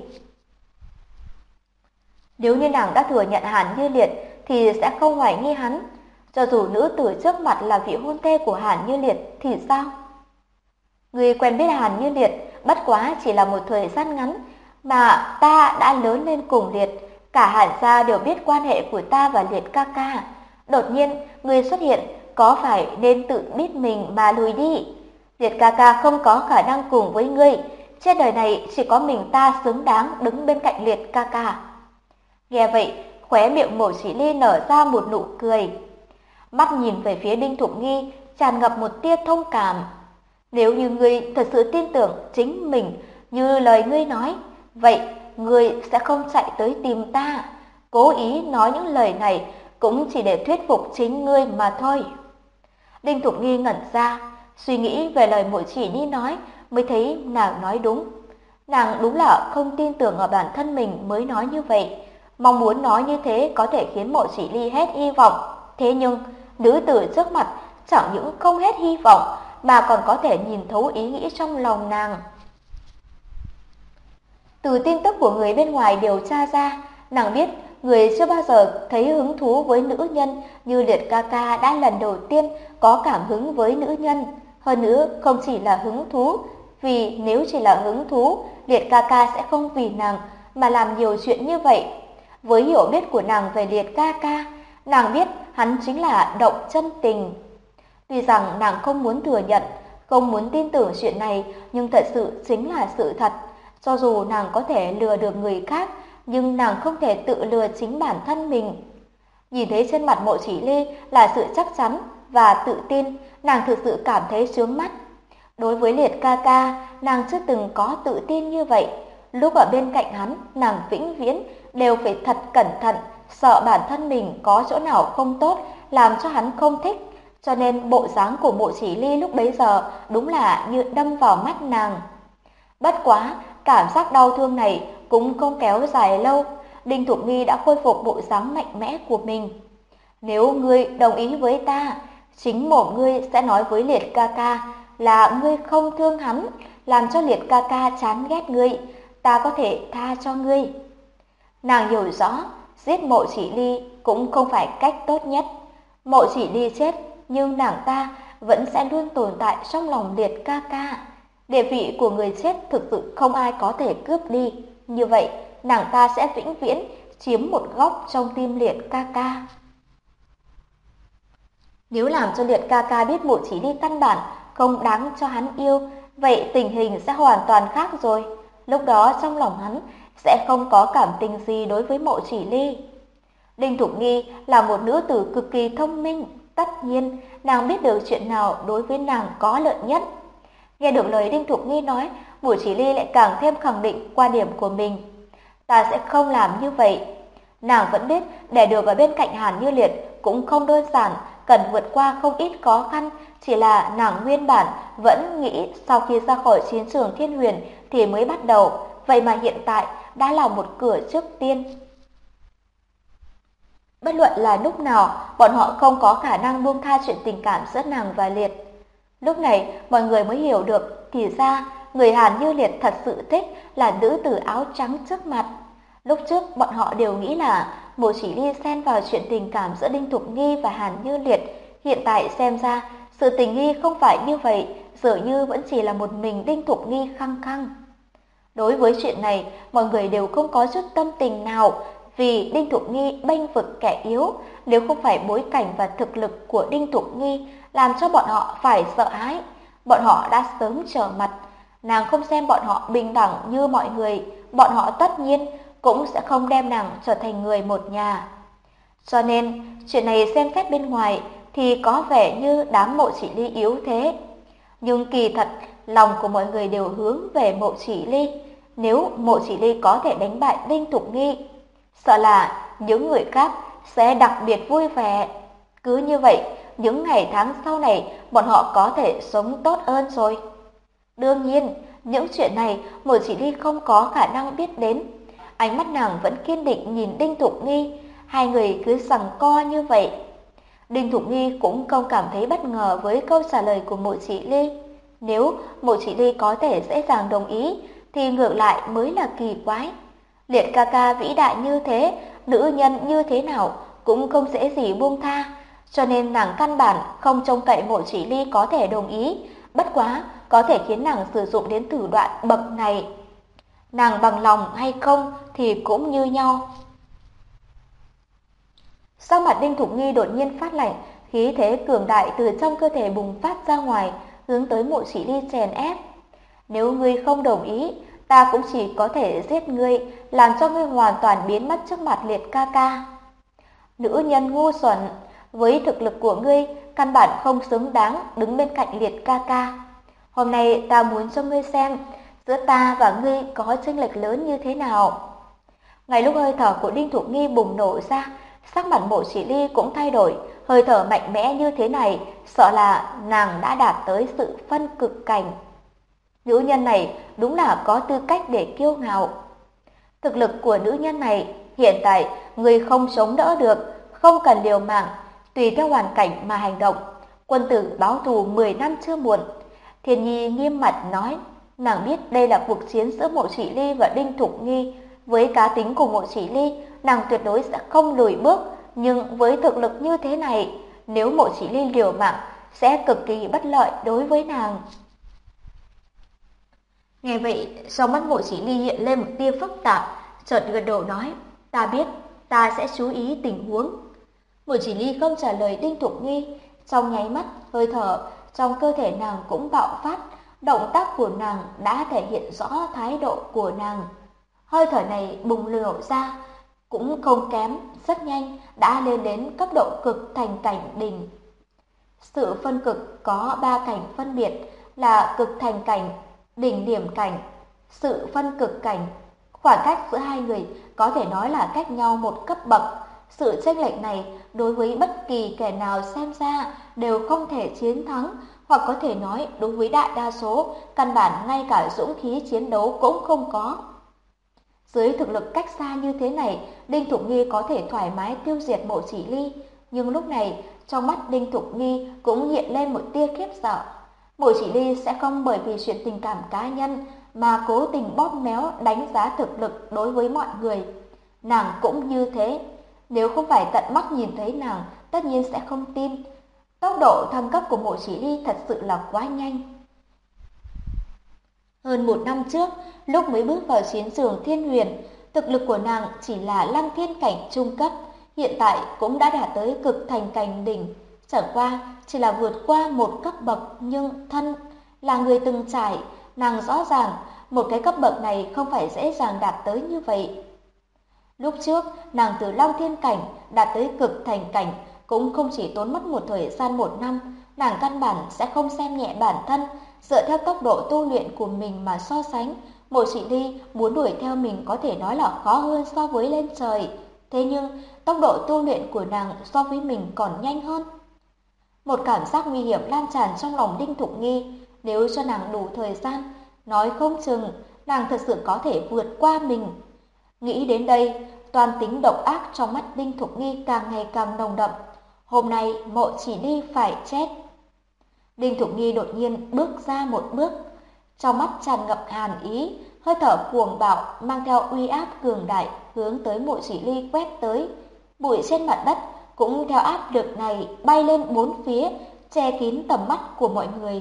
[SPEAKER 2] Nếu như nàng đã thừa nhận Hàn Như Liệt thì sẽ không hoài nghi hắn. Cho dù nữ tử trước mặt là vị hôn thê của Hàn Như Liệt thì sao? Người quen biết Hàn Như Liệt bất quá chỉ là một thời gian ngắn, mà ta đã lớn lên cùng Liệt, cả Hàn gia đều biết quan hệ của ta và Liệt ca ca. Đột nhiên, người xuất hiện, có phải nên tự biết mình mà lùi đi? Liệt ca ca không có khả năng cùng với ngươi, trên đời này chỉ có mình ta xứng đáng đứng bên cạnh Liệt ca ca. Nghe vậy, khóe miệng Mộ Chỉ Ly nở ra một nụ cười. Mắt nhìn về phía Đinh Thục Nghi, tràn ngập một tia thông cảm. Nếu như ngươi thật sự tin tưởng chính mình như lời ngươi nói, vậy ngươi sẽ không chạy tới tìm ta. Cố ý nói những lời này cũng chỉ để thuyết phục chính ngươi mà thôi. Đinh Thục Nghi ngẩn ra, suy nghĩ về lời Mộ Chỉ Ly nói mới thấy nàng nói đúng. Nàng đúng là không tin tưởng ở bản thân mình mới nói như vậy. Mong muốn nói như thế có thể khiến Mộ Chỉ Ly hết hy vọng. Thế nhưng, nữ tử trước mặt chẳng những không hết hy vọng mà còn có thể nhìn thấu ý nghĩ trong lòng nàng. Từ tin tức của người bên ngoài điều tra ra, nàng biết người chưa bao giờ thấy hứng thú với nữ nhân như Liệt ca ca đã lần đầu tiên có cảm hứng với nữ nhân. Hơn nữa, không chỉ là hứng thú, vì nếu chỉ là hứng thú, Liệt ca ca sẽ không vì nàng mà làm nhiều chuyện như vậy. Với hiểu biết của nàng về Liệt ca ca, nàng biết hắn chính là động chân tình. Tuy rằng nàng không muốn thừa nhận, không muốn tin tưởng chuyện này, nhưng thật sự chính là sự thật. Cho dù nàng có thể lừa được người khác, nhưng nàng không thể tự lừa chính bản thân mình. Nhìn thấy trên mặt Mộ Chỉ Ly là sự chắc chắn và tự tin, nàng thực sự cảm thấy chướng mắt. Đối với Liệt ca ca, nàng chưa từng có tự tin như vậy. Lúc ở bên cạnh hắn, nàng vĩnh viễn đều phải thật cẩn thận, sợ bản thân mình có chỗ nào không tốt, làm cho hắn không thích. Cho nên bộ dáng của Mộ Chỉ Ly lúc bấy giờ đúng là như đâm vào mắt nàng. Bất quá, cảm giác đau thương này cũng không kéo dài lâu. Đinh Thục Nghi đã khôi phục bộ dáng mạnh mẽ của mình. Nếu ngươi đồng ý với ta, chính mồm ngươi sẽ nói với Liệt ca ca là ngươi không thương hắn, làm cho Liệt ca ca chán ghét ngươi, ta có thể tha cho ngươi. Nàng hiểu rõ, giết Mộ Chỉ Ly cũng không phải cách tốt nhất. Mộ Chỉ Ly chết, nhưng nàng ta vẫn sẽ luôn tồn tại trong lòng Liệt ca ca. Địa vị của người chết thực sự không ai có thể cướp đi. Như vậy, nàng ta sẽ vĩnh viễn chiếm một góc trong tim Liệt ca ca. Nếu làm cho Liệt ca ca biết Mộ Chỉ Ly căn bản không đáng cho hắn yêu, vậy tình hình sẽ hoàn toàn khác rồi. Lúc đó trong lòng hắn sẽ không có cảm tình gì đối với Mộ Chỉ Ly. Đinh Thục Nghi là một nữ tử cực kỳ thông minh, tất nhiên nàng biết được chuyện nào đối với nàng có lợi nhất. Nghe được lời Đinh Thục Nghi nói, Mộ Chỉ Ly lại càng thêm khẳng định quan điểm của mình. Ta sẽ không làm như vậy. Nàng vẫn biết để được ở bên cạnh Hàn Như Liệt cũng không đơn giản, cần vượt qua không ít khó khăn, chỉ là nàng nguyên bản vẫn nghĩ sau khi ra khỏi chiến trường Thiên Huyền thì mới bắt đầu, vậy mà hiện tại đã là một cửa trước tiên. Bất luận là lúc nào, bọn họ không có khả năng buông tha chuyện tình cảm giữa nàng và Liệt. Lúc này, mọi người mới hiểu được, thì ra, người Hàn Như Liệt thật sự thích là nữ tử áo trắng trước mặt. Lúc trước, bọn họ đều nghĩ là Mộ Chỉ Ly xen vào chuyện tình cảm giữa Đinh Thục Nghi và Hàn Như Liệt. Hiện tại xem ra, sự tình nghi không phải như vậy, dường như vẫn chỉ là một mình Đinh Thục Nghi khăng khăng. Đối với chuyện này, mọi người đều không có chút tâm tình nào, vì Đinh Thục Nghi bênh vực kẻ yếu, nếu không phải bối cảnh và thực lực của Đinh Thục Nghi làm cho bọn họ phải sợ hãi, bọn họ đã sớm trở mặt. Nàng không xem bọn họ bình đẳng như mọi người, bọn họ tất nhiên cũng sẽ không đem nàng trở thành người một nhà. Cho nên, chuyện này xem xét bên ngoài thì có vẻ như đám Mộ Chỉ Ly yếu thế. Nhưng kỳ thật, lòng của mọi người đều hướng về Mộ Chỉ Ly. Nếu Mộ Chỉ Ly có thể đánh bại Đinh Thục Nghi, sợ là những người khác sẽ đặc biệt vui vẻ. Cứ như vậy, những ngày tháng sau này bọn họ có thể sống tốt hơn rồi. Đương nhiên, những chuyện này Mộ Chỉ Ly không có khả năng biết đến. Ánh mắt nàng vẫn kiên định nhìn Đinh Thục Nghi, hai người cứ giằng co như vậy. Đinh Thục Nghi cũng không cảm thấy bất ngờ với câu trả lời của Mộ Chỉ Ly. Nếu Mộ Chỉ Ly có thể dễ dàng đồng ý, thì ngược lại mới là kỳ quái. Liệt ca ca vĩ đại như thế, nữ nhân như thế nào cũng không dễ gì buông tha. cho nên nàng căn bản không trông cậy Mộ Chỉ Ly có thể đồng ý, bất quá có thể khiến nàng sử dụng đến thủ đoạn bậc này. Nàng bằng lòng hay không thì cũng như nhau. Sắc mặt Đinh Thục Nghi đột nhiên phát lạnh, khí thế cường đại từ trong cơ thể bùng phát ra ngoài, hướng tới Mộ Chỉ Ly chèn ép. Nếu ngươi không đồng ý, ta cũng chỉ có thể giết ngươi, làm cho ngươi hoàn toàn biến mất trước mặt Liệt ca ca. Nữ nhân ngu xuẩn, với thực lực của ngươi, căn bản không xứng đáng đứng bên cạnh Liệt ca ca. Hôm nay ta muốn cho ngươi xem, giữa ta và ngươi có chênh lệch lớn như thế nào. Ngay lúc hơi thở của Đinh Thục Nghi bùng nổ ra, sắc mặt Mộ Chỉ Ly cũng thay đổi, hơi thở mạnh mẽ như thế này, sợ là nàng đã đạt tới sự phân cực cảnh. Nữ nhân này đúng là có tư cách để kiêu ngạo. Thực lực của nữ nhân này, hiện tại người không chống đỡ được, không cần liều mạng, tùy theo hoàn cảnh mà hành động. Quân tử báo thù 10 năm chưa muộn. Thiên Nhi nghiêm mặt nói, nàng biết đây là cuộc chiến giữa Mộ Chỉ Ly và Đinh Thục Nghi. Với cá tính của Mộ Chỉ Ly, nàng tuyệt đối sẽ không lùi bước, nhưng với thực lực như thế này, nếu Mộ Chỉ Ly liều mạng, sẽ cực kỳ bất lợi đối với nàng. Nghe vậy, trong mắt Mộ Chỉ Ly hiện lên một tia phức tạp, chợt gật đầu nói, ta biết, ta sẽ chú ý tình huống. Mộ Chỉ Ly không trả lời Đinh Thục Nghi, trong nháy mắt, hơi thở trong cơ thể nàng cũng bạo phát, động tác của nàng đã thể hiện rõ thái độ của nàng. Hơi thở này bùng nổ ra, cũng không kém, rất nhanh đã lên đến cấp độ cực thành cảnh đỉnh. Sự phân cực có 3 cảnh phân biệt là cực thành cảnh, đỉnh điểm cảnh, sự phân cực cảnh. Khoảng cách giữa hai người có thể nói là cách nhau một cấp bậc. Sự chênh lệch này đối với bất kỳ kẻ nào xem ra đều không thể chiến thắng, hoặc có thể nói đối với đại đa số, căn bản ngay cả dũng khí chiến đấu cũng không có. Dưới thực lực cách xa như thế này, Đinh Thục Nghi có thể thoải mái tiêu diệt Mộ Chỉ Ly, nhưng lúc này trong mắt Đinh Thục Nghi cũng hiện lên một tia khiếp sợ. Mộ Chỉ Ly sẽ không bởi vì chuyện tình cảm cá nhân mà cố tình bóp méo đánh giá thực lực đối với mọi người. Nàng cũng như thế, nếu không phải tận mắt nhìn thấy nàng, tất nhiên sẽ không tin. Tốc độ thăng cấp của Mộ Chỉ Ly thật sự là quá nhanh. Hơn 1 năm trước, lúc mới bước vào chiến trường Thiên Huyền, thực lực của nàng chỉ là Lăng Thiên cảnh trung cấp, hiện tại cũng đã đạt tới cực thành cảnh đỉnh. Chẳng qua chỉ là vượt qua một cấp bậc, nhưng thân là người từng trải, nàng rõ ràng một cái cấp bậc này không phải dễ dàng đạt tới như vậy. Lúc trước, nàng từ Lăng Thiên cảnh đạt tới cực thành cảnh cũng không chỉ tốn mất một thời gian 1 năm, nàng căn bản sẽ không xem nhẹ bản thân, dựa theo tốc độ tu luyện của mình mà so sánh. Mộ Chỉ Ly muốn đuổi theo mình có thể nói là khó hơn so với lên trời, thế nhưng tốc độ tu luyện của nàng so với mình còn nhanh hơn. Một cảm giác nguy hiểm lan tràn trong lòng Đinh Thục Nghi, nếu cho nàng đủ thời gian, nói không chừng nàng thật sự có thể vượt qua mình. Nghĩ đến đây, toàn tính độc ác trong mắt Đinh Thục Nghi càng ngày càng nồng đậm. Hôm nay Mộ Chỉ Ly phải chết. Đinh Thục Nghi đột nhiên bước ra một bước, trong mắt tràn ngập hàn ý, hơi thở cuồng bạo mang theo uy áp cường đại hướng tới Mộ Chỉ Ly quét tới. Bụi trên mặt đất cũng theo áp lực này bay lên 4 phía, che kín tầm mắt của mọi người.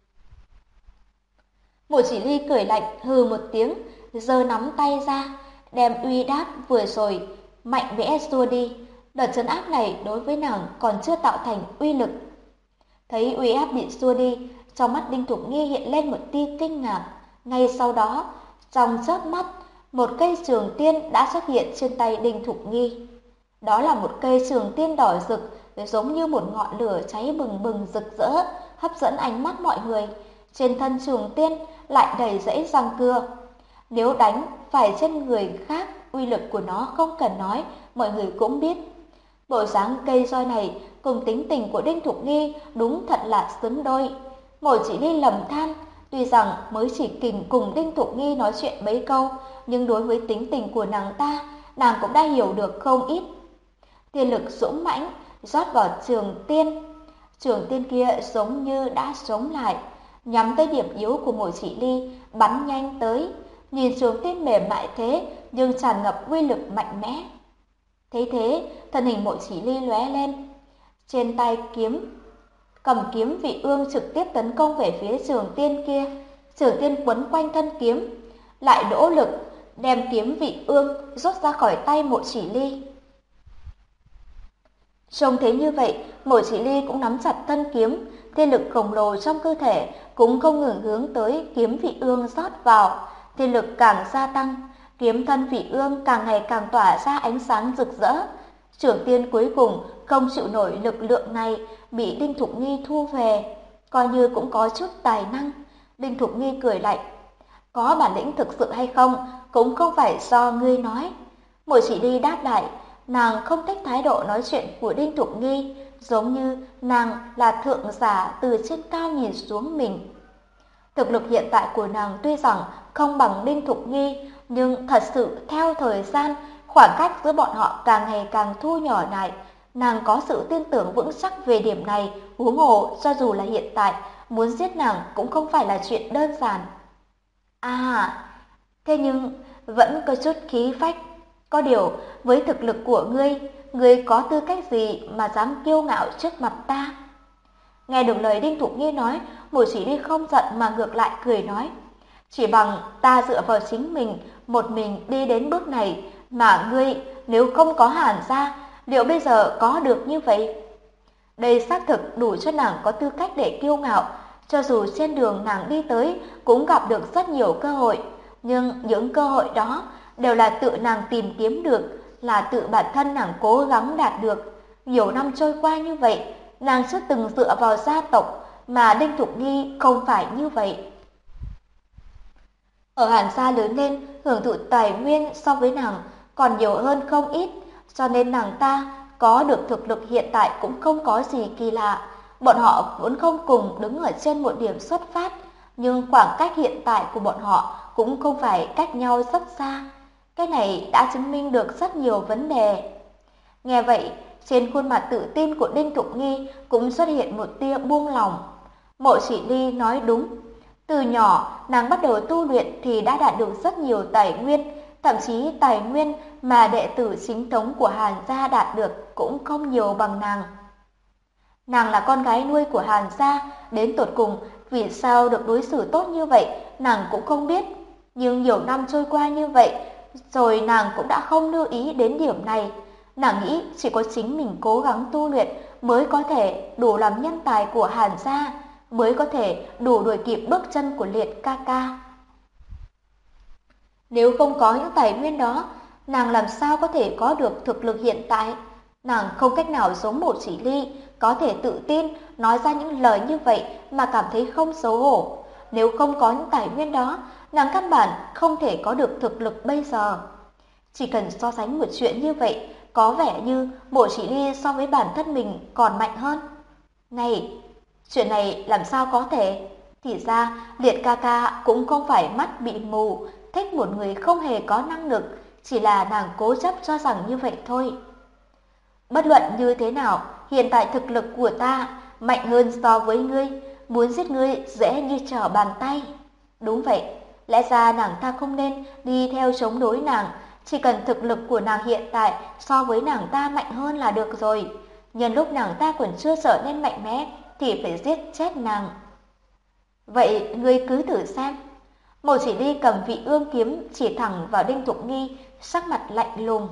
[SPEAKER 2] Mộ Chỉ Ly cười lạnh hừ một tiếng, giơ nắm tay ra, đem uy áp vừa rồi mạnh mẽ xua đi. Đợt trấn áp này đối với nàng còn chưa tạo thành uy lực. Thấy uy áp bị xua đi, trong mắt Đinh Thục Nghi hiện lên một tia kinh ngạc. Ngay sau đó, trong chớp mắt, một cây trường tiên đã xuất hiện trên tay Đinh Thục Nghi. Đó là một cây trường tiên đỏ rực, giống như một ngọn lửa cháy bừng bừng rực rỡ, hấp dẫn ánh mắt mọi người. Trên thân trường tiên lại đầy rẫy răng cưa. Nếu đánh phải trên người khác, uy lực của nó không cần nói, mọi người cũng biết. Bộ dáng cây roi này cùng tính tình của Đinh Thục Nghi đúng thật là xứng đôi. Mộ Chỉ Ly lầm than, tuy rằng mới chỉ kình cùng Đinh Thục Nghi nói chuyện mấy câu, nhưng đối với tính tình của nàng ta, nàng cũng đã hiểu được không ít. Tiên lực dũng mãnh rót vào trường tiên. Trường tiên kia giống như đã sống lại, nhắm tới điểm yếu của Mộ Chỉ Ly, bắn nhanh tới. Nhìn trường tiên mềm mại thế, nhưng tràn ngập uy lực mạnh mẽ. Thấy thế, thân hình Mộ Chỉ Ly lóe lên. Trên tay cầm kiếm Vị Ương trực tiếp tấn công về phía Trường Tiên kia. Trường Tiên quấn quanh thân kiếm, lại nỗ lực đem kiếm Vị Ương rút ra khỏi tay Mộ Chỉ Ly. Trông thấy như vậy, Mộ Chỉ Ly cũng nắm chặt thân kiếm, thiên lực khổng lồ trong cơ thể cũng không ngừng hướng tới kiếm Vị Ương rót vào, thiên lực càng gia tăng, kiếm thân Vị Ương càng ngày càng tỏa ra ánh sáng rực rỡ. Trưởng Tiên cuối cùng không chịu nổi lực lượng này, bị Đinh Thục Nghi thu về, coi như cũng có chút tài năng. Đinh Thục Nghi cười lạnh, có bản lĩnh thực sự hay không cũng không phải do ngươi nói. Mộ Chỉ Ly đáp lại, nàng không thích thái độ nói chuyện của Đinh Thục Nghi, giống như nàng là thượng giả từ trên cao nhìn xuống mình. Thực lực hiện tại của nàng tuy rằng không bằng Đinh Thục Nghi, nhưng thật sự theo thời gian, khoảng cách giữa bọn họ càng ngày càng thu nhỏ lại. Nàng có sự tin tưởng vững chắc về điểm này, huống hồ cho dù là hiện tại, muốn giết nàng cũng không phải là chuyện đơn giản. À, thế nhưng vẫn có chút khí phách. Có điều, với thực lực của ngươi có tư cách gì mà dám kiêu ngạo trước mặt ta? Nghe được lời Đinh Thục Nghi nói, Mộ Chỉ Ly không giận mà ngược lại cười nói, chỉ bằng ta dựa vào chính mình, một mình đi đến bước này, mà ngươi nếu không có Hàn gia, liệu bây giờ có được như vậy? Đây xác thực đủ cho nàng có tư cách để kiêu ngạo, cho dù trên đường nàng đi tới cũng gặp được rất nhiều cơ hội, nhưng những cơ hội đó đều là tự nàng tìm kiếm được, là tự bản thân nàng cố gắng đạt được. Nhiều năm trôi qua như vậy, nàng chưa từng dựa vào gia tộc, mà Đinh Thục Nghi không phải như vậy. Ở Hàn gia lớn lên, hưởng thụ tài nguyên so với nàng còn nhiều hơn không ít, cho nên nàng ta có được thực lực hiện tại cũng không có gì kỳ lạ. Bọn họ vốn không cùng đứng ở trên một điểm xuất phát, nhưng khoảng cách hiện tại của bọn họ cũng không phải cách nhau rất xa. Cái này đã chứng minh được rất nhiều vấn đề. Nghe vậy, trên khuôn mặt tự tin của Đinh Thục Nghi cũng xuất hiện một tia buông lỏng. Mộ Chỉ Ly nói đúng. Từ nhỏ, nàng bắt đầu tu luyện thì đã đạt được rất nhiều tài nguyên, thậm chí tài nguyên mà đệ tử chính thống của Hàn gia đạt được cũng không nhiều bằng nàng. Nàng là con gái nuôi của Hàn gia, đến tột cùng vì sao được đối xử tốt như vậy, nàng cũng không biết. Nhưng nhiều năm trôi qua như vậy, rồi nàng cũng đã không lưu ý đến điểm này. Nàng nghĩ chỉ có chính mình cố gắng tu luyện mới có thể đủ làm nhân tài của Hàn gia, mới có thể đủ đuổi kịp bước chân của Liệt ca ca. Nếu không có những tài nguyên đó, nàng làm sao có thể có được thực lực hiện tại? Nàng không cách nào giống Mộ Chỉ Ly, có thể tự tin nói ra những lời như vậy mà cảm thấy không xấu hổ. Nếu không có những tài nguyên đó, nàng căn bản không thể có được thực lực bây giờ. Chỉ cần so sánh một chuyện như vậy, có vẻ như Mộ Chỉ Ly so với bản thân mình còn mạnh hơn. Này, chuyện này làm sao có thể? Thì ra, Liệt ca ca cũng không phải mắt bị mù, thích một người không hề có năng lực, chỉ là nàng cố chấp cho rằng như vậy thôi. Bất luận như thế nào, hiện tại thực lực của ta mạnh hơn so với ngươi, muốn giết ngươi dễ như trở bàn tay. Đúng vậy, lẽ ra nàng ta không nên đi theo chống đối nàng, chỉ cần thực lực của nàng hiện tại so với nàng ta mạnh hơn là được rồi. Nhân lúc nàng ta còn chưa trở nên mạnh mẽ thì phải giết chết nàng. Vậy ngươi cứ thử xem. Mộ Chỉ Ly cầm Vị Ương kiếm chỉ thẳng vào Đinh Thục Nghi, sắc mặt lạnh lùng.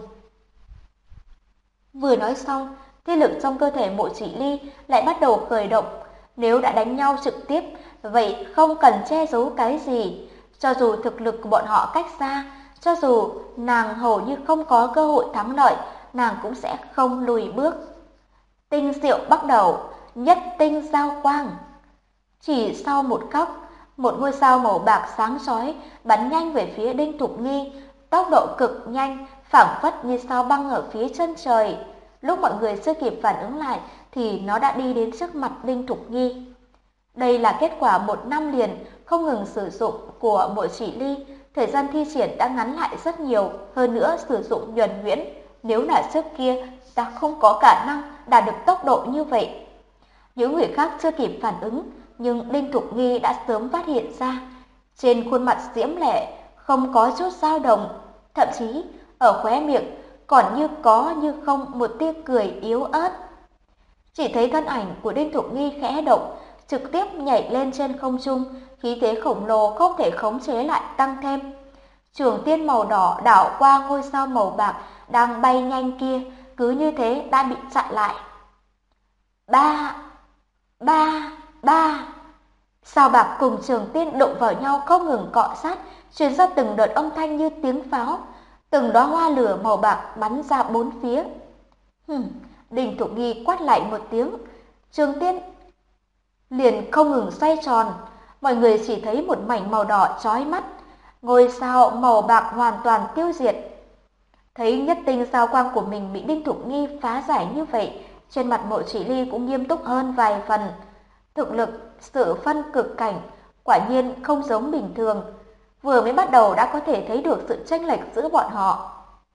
[SPEAKER 2] Vừa nói xong, thiên lực trong cơ thể Mộ Chỉ Ly lại bắt đầu khởi động. Nếu đã đánh nhau trực tiếp, vậy không cần che giấu cái gì. Cho dù thực lực của bọn họ cách xa, cho dù nàng hầu như không có cơ hội thắng lợi, nàng cũng sẽ không lùi bước. Tinh diệu bắt đầu, nhất tinh giao quang. Chỉ sau một khắc, một ngôi sao màu bạc sáng chói bắn nhanh về phía Đinh Thục Nghi, tốc độ cực nhanh, phảng phất như sao băng ở phía chân trời. Lúc mọi người chưa kịp phản ứng lại thì nó đã đi đến trước mặt Đinh Thục Nghi. Đây là kết quả một năm liền không ngừng sử dụng của Mộ Chỉ Ly, thời gian thi triển đã ngắn lại rất nhiều, hơn nữa sử dụng nhuần nhuyễn. Nếu là trước kia, ta không có khả năng đạt được tốc độ như vậy. Những người khác chưa kịp phản ứng, nhưng Đinh Thục Nghi đã sớm phát hiện ra. Trên khuôn mặt diễm lệ không có chút dao động, thậm chí ở khóe miệng còn như có như không một tia cười yếu ớt. Chỉ thấy thân ảnh của Đinh Thục Nghi khẽ động, trực tiếp nhảy lên trên không trung, khí thế khổng lồ không thể khống chế lại tăng thêm. Trường tiên màu đỏ đảo qua ngôi sao màu bạc đang bay nhanh kia, cứ như thế đã bị chặn lại. Ba, ba, ba. Sao bạc cùng trường tiên đụng vào nhau không ngừng cọ sát, truyền ra từng đợt âm thanh như tiếng pháo, từng đóa hoa lửa màu bạc bắn ra bốn phía. Đinh Thục Nghi quát lại một tiếng, trường tiên liền không ngừng xoay tròn, mọi người chỉ thấy một mảnh màu đỏ chói mắt, ngôi sao màu bạc hoàn toàn tiêu diệt. Thấy nhất tinh sao quang của mình bị Đinh Thục Nghi phá giải như vậy, trên mặt Mộ Chỉ Ly cũng nghiêm túc hơn vài phần. Thực lực, sự phân cực cảnh, quả nhiên không giống bình thường. Vừa mới bắt đầu đã có thể thấy được sự chênh lệch giữa bọn họ.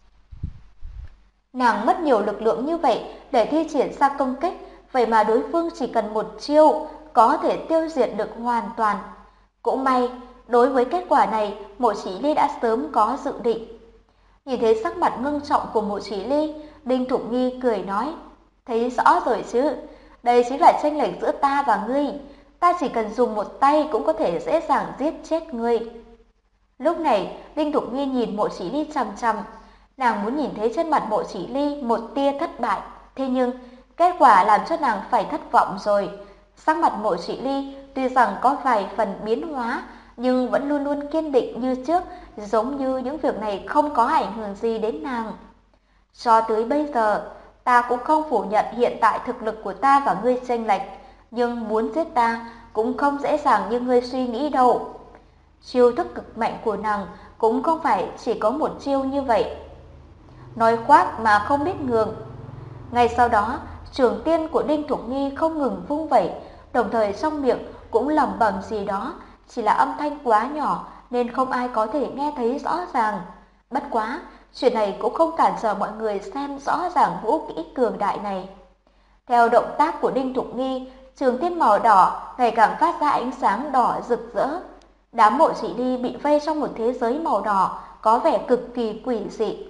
[SPEAKER 2] Nàng mất nhiều lực lượng như vậy để thi triển ra công kích, vậy mà đối phương chỉ cần một chiêu có thể tiêu diệt được hoàn toàn. Cũng may, đối với kết quả này, Mộ Chỉ Ly đã sớm có dự định. Nhìn thấy sắc mặt ngưng trọng của Mộ Chỉ Ly, Đinh Thục Nghi cười nói, thấy rõ rồi chứ, đây chính là chênh lệch giữa ta và ngươi, ta chỉ cần dùng một tay cũng có thể dễ dàng giết chết ngươi. Lúc này, Đinh Thục Nghi nhìn Mộ Chỉ Ly chằm chằm, nàng muốn nhìn thấy trên mặt Mộ Chỉ Ly một tia thất bại, thế nhưng kết quả làm cho nàng phải thất vọng rồi. Sắc mặt Mộ Chỉ Ly tuy rằng có vài phần biến hóa, nhưng vẫn luôn luôn kiên định như trước, giống như những việc này không có ảnh hưởng gì đến nàng. Cho tới bây giờ, ta cũng không phủ nhận hiện tại thực lực của ta và ngươi chênh lệch, nhưng muốn giết ta cũng không dễ dàng như ngươi suy nghĩ đâu. Chiêu thức cực mạnh của nàng cũng không phải chỉ có một chiêu như vậy. Nói khoác mà không biết ngượng. Ngay sau đó, trường tiên của Đinh Thục Nghi không ngừng vung vẩy, đồng thời trong miệng cũng lẩm bẩm gì đó, chỉ là âm thanh quá nhỏ nên không ai có thể nghe thấy rõ ràng. Bất quá, chuyện này cũng không cản trở mọi người xem rõ ràng vũ kỹ cường đại này. Theo động tác của Đinh Thục Nghi, trường tiên màu đỏ ngày càng phát ra ánh sáng đỏ rực rỡ. Đám Mộ Chỉ Ly bị vây trong một thế giới màu đỏ có vẻ cực kỳ quỷ dị.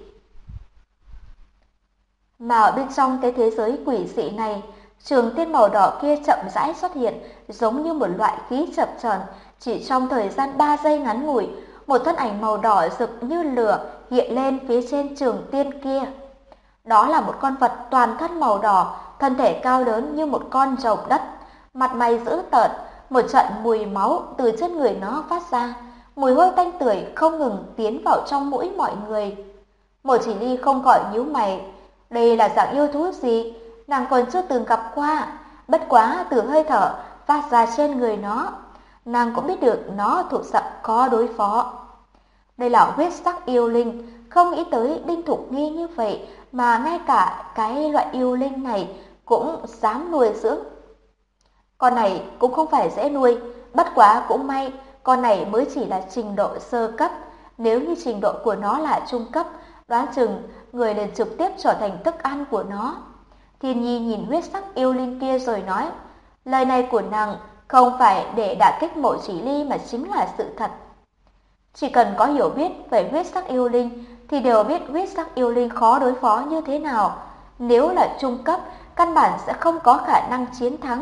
[SPEAKER 2] Mà ở bên trong cái thế giới quỷ dị này, trường tiên màu đỏ kia chậm rãi xuất hiện, giống như một loại khí chập chờn. Chỉ trong thời gian 3 giây ngắn ngủi, một thân ảnh màu đỏ rực như lửa hiện lên phía trên trường tiên kia. Đó là một con vật toàn thân màu đỏ, thân thể cao lớn như một con rồng đất, mặt mày dữ tợn, một trận mùi máu từ trên người nó phát ra, mùi hôi tanh tưởi không ngừng tiến vào trong mũi mọi người. Mộ Chỉ Ly không khỏi nhíu mày, đây là dạng yêu thú gì, nàng còn chưa từng gặp qua, bất quá từ hơi thở phát ra trên người nó, nàng cũng biết được nó thuộc dạng khó đối phó. Đây là huyết sắc yêu linh, không nghĩ tới Đinh Thục Nghi như vậy mà ngay cả cái loại yêu linh này cũng dám nuôi dưỡng. Con này cũng không phải dễ nuôi, bất quá cũng may, con này mới chỉ là trình độ sơ cấp, nếu như trình độ của nó là trung cấp, đoán chừng người liền trực tiếp trở thành thức ăn của nó. Thiên Nhi nhìn huyết sắc yêu linh kia rồi nói, lời này của nàng không phải để đả kích Mộ Chỉ Ly mà chính là sự thật. Chỉ cần có hiểu biết về huyết sắc yêu linh thì đều biết huyết sắc yêu linh khó đối phó như thế nào. Nếu là trung cấp, căn bản sẽ không có khả năng chiến thắng.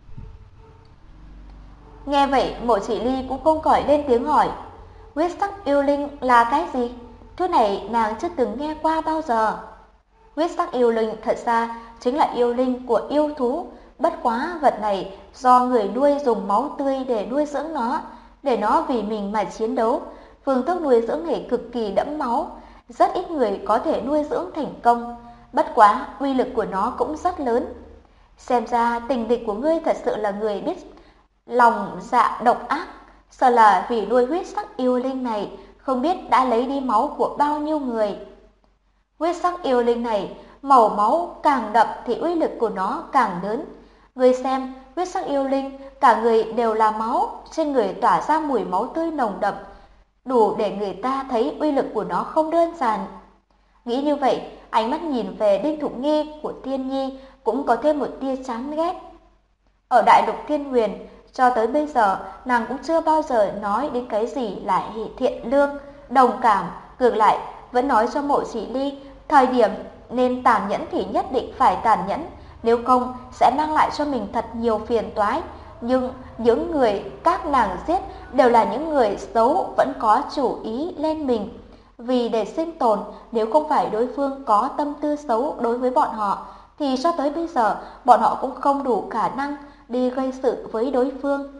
[SPEAKER 2] Nghe vậy, Mộ Chỉ Ly cũng không khỏi lên tiếng hỏi, huyết sắc yêu linh là cái gì? Thứ này nàng chưa từng nghe qua bao giờ. Huyết sắc yêu linh thật ra chính là yêu linh của yêu thú, bất quá vật này do người nuôi dùng máu tươi để nuôi dưỡng nó, để nó vì mình mà chiến đấu. Phương thức nuôi dưỡng này cực kỳ đẫm máu, rất ít người có thể nuôi dưỡng thành công, bất quá uy lực của nó cũng rất lớn. Xem ra tình địch của ngươi thật sự là người biết lòng dạ độc ác, sợ là vì nuôi huyết sắc yêu linh này không biết đã lấy đi máu của bao nhiêu người. Huyết sắc yêu linh này, màu máu càng đậm thì uy lực của nó càng lớn. Người xem, huyết sắc yêu linh, cả người đều là máu, trên người tỏa ra mùi máu tươi nồng đậm, đủ để người ta thấy uy lực của nó không đơn giản. Nghĩ như vậy, ánh mắt nhìn về Đinh Thục Nghi của Thiên Nhi cũng có thêm một tia chán ghét. Ở Đại Lục Thiên Huyền, cho tới bây giờ, nàng cũng chưa bao giờ nói đến cái gì là thiện lương, đồng cảm, ngược lại vẫn nói cho Mộ Chỉ Ly, thời điểm nên tàn nhẫn thì nhất định phải tàn nhẫn, nếu không sẽ mang lại cho mình thật nhiều phiền toái. Nhưng những người các nàng giết đều là những người xấu vẫn có chủ ý lên mình. Vì để sinh tồn, nếu không phải đối phương có tâm tư xấu đối với bọn họ, thì cho tới bây giờ bọn họ cũng không đủ khả năng đi gây sự với đối phương.